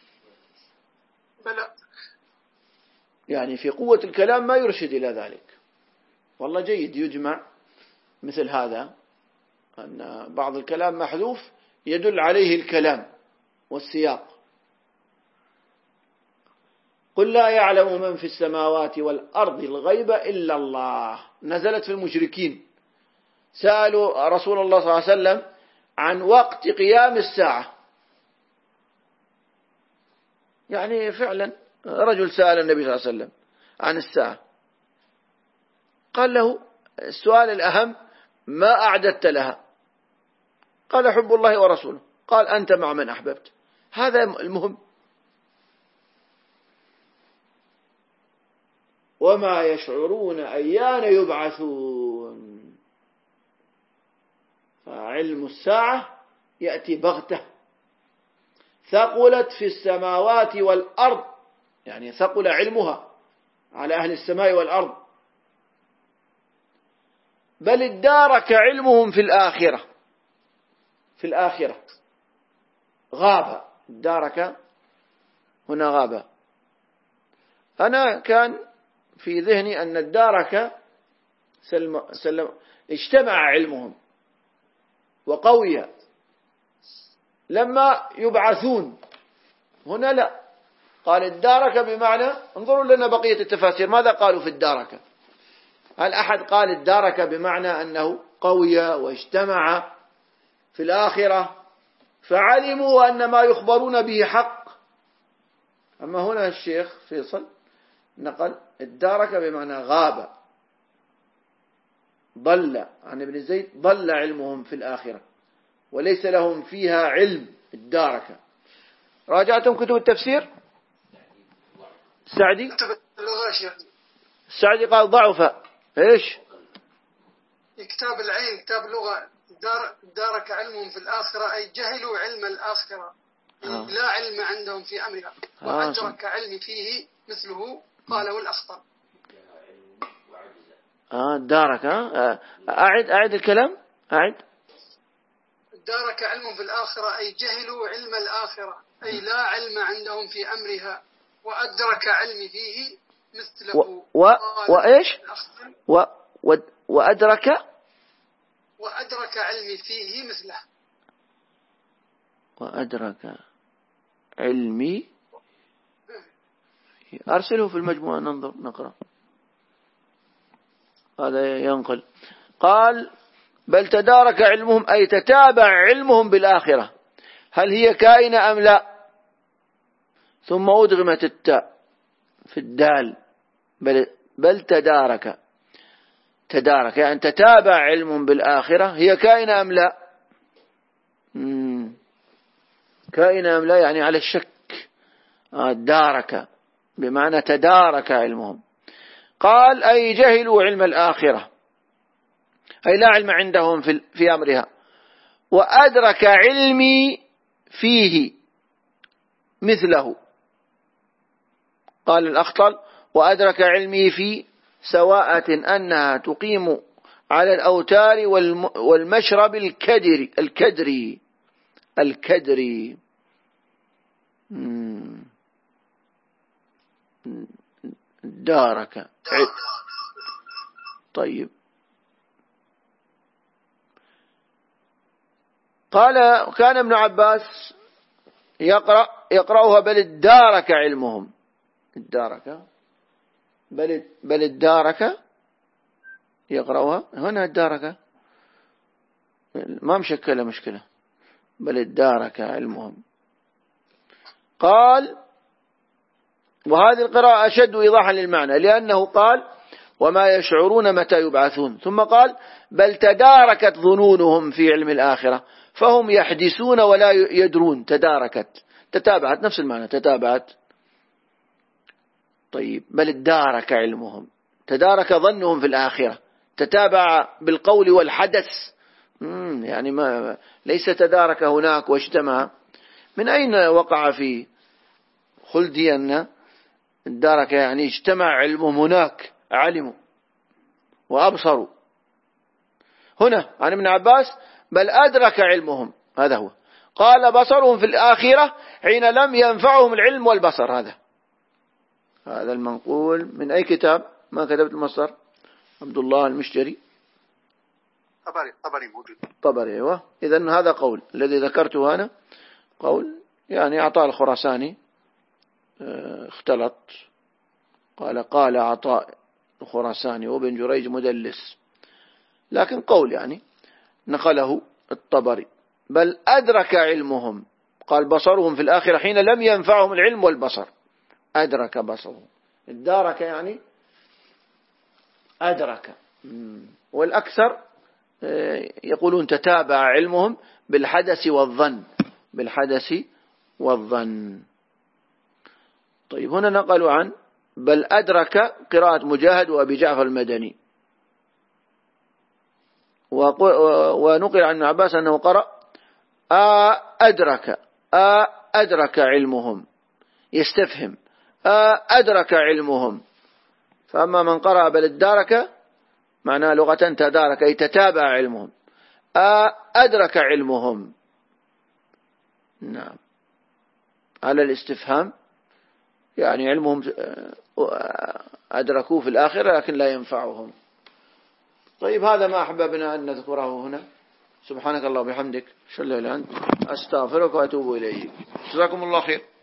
بلى. يعني في قوة الكلام ما يرشد إلى ذلك. والله جيد يجمع مثل هذا، أن بعض الكلام محذوف يدل عليه الكلام والسياق. قل لا يعلم من في السماوات والأرض الغيب إلا الله، نزلت في المشركين، سألوا رسول الله صلى الله عليه وسلم عن وقت قيام الساعة. يعني فعلا رجل سأل النبي صلى الله عليه وسلم عن الساعة، قال له السؤال الأهم ما أعددت لها؟ قال حب الله ورسوله. قال أنت مع من أحببت. هذا المهم. وما يشعرون أيان يبعثون. فعلم الساعة يأتي بغتة. ثقلت في السماوات والأرض، يعني ثقل علمها على أهل السماء والأرض. بل ادارك علمهم في الآخرة. في الآخرة غاب، ادارك هنا غاب. أنا كان في ذهني أن ادارك اجتمع علمهم وقوي لما يبعثون. هنا لا، قال ادارك بمعنى، انظروا لنا بقية التفاسير ماذا قالوا في ادارك. هل أحد قال ادارك بمعنى أنه قوي واجتمع في الآخرة فعلموا أن ما يخبرون به حق؟ أما هنا الشيخ فيصل نقل ادارك بمعنى غاب، ضل عن ابن زيد، ضل علمهم في الآخرة وليس لهم فيها علم. ادارك. راجعتم كتب التفسير؟ السعدي قال ضعف. ايش؟ كتاب العين كتاب اللغة دارك علمهم في الآخرة أي جهلوا علم الآخرة، لا علم عندهم في أمرها، وأدرك علم فيه مثله قاله الأخطر. دارك. أعد الكلام. أعد. دارك علمهم في الآخرة أي جهلوا علم الآخرة أي لا علم عندهم في أمرها، وأدرك علم فيه مثله وإيش؟ وأدرك علم فيه مثله. وأدرك علمي. أرسله في المجموعة ننظر نقرأ. هذا ينقل. قال بل تدارك علمهم أي تتابع علمهم بالآخرة، هل هي كائنة أم لا؟ ثم أدغمت التاء في الدال. بل تدارك يعني تتابع علمهم بالآخرة، هي كائنة أم لا؟ كائنة أم لا يعني على الشك. دارك بمعنى تدارك علمهم. قال أي جهلوا علم الآخرة أي لا علم عندهم في أمرها. وأدرك علمي فيه مثله. قال الأخطل وأدرك علمي في سواءة أنها تقيم على الأوتار والمشرب الكدري. دارك. طيب. قال كان ابن عباس يقرأها بل ادارك علمهم. ادارك بل ادارك يقرأها هنا ادارك ما مشكلة. بل ادارك علمهم. قال وهذه القراءة أشد إيضاحا للمعنى، لأنه قال وما يشعرون متى يبعثون، ثم قال بل تداركت ظنونهم في علم الآخرة فهم يحدثون ولا يدرون. تداركت، تتابعت، نفس المعنى، تتابعت. طيب بل ادارك علمهم، تدارك ظنهم في الآخرة، تتابع بالقول والحدث. يعني ما ليس تدارك هناك واجتمع. من أين وقع في خلدي أن ادارك يعني اجتمع علمهم هناك، علموا وأبصروا. هنا عن ابن عباس بل أدرك علمهم، هذا هو. قال بصرهم في الآخرة حين لم ينفعهم العلم والبصر. هذا المنقول من أي كتاب؟ ما كتبت المصدر؟ عبد الله المشتري طبري موجود. طبري، أيوة. إذن هذا قول الذي ذكرته أنا، قول يعني عطاء الخراساني اختلط، قال عطاء الخراساني وابن جريج مدلس، لكن قول يعني نقله الطبري. بل أدرك علمهم، قال بصرهم في الآخرة حين لم ينفعهم العلم والبصر. أدرك بصرهم، ادارك يعني أدرك. والأكثر يقولون تتابع علمهم بالحدث والظن، بالحدث والظن. طيب هنا نقلوا عن بل أدرك قراءة مجاهد وأبي جعفر المدني، ونقل عن ابن عباس أنه قرأ أدرك علمهم، يستفهم أدرك علمهم. فأما من قرأ بل ادارك معناه لغة تدارك أي تتابع علمهم، أدرك علمهم. نعم، على الاستفهام، يعني علمهم أدركوه في الآخرة لكن لا ينفعهم. طيب هذا ما أحببنا أن نذكره هنا. سبحانك الله وبحمدك، أشهد أن لا إله إلا أنت، أستغفرك وأتوب إليك. جزاكم الله خير.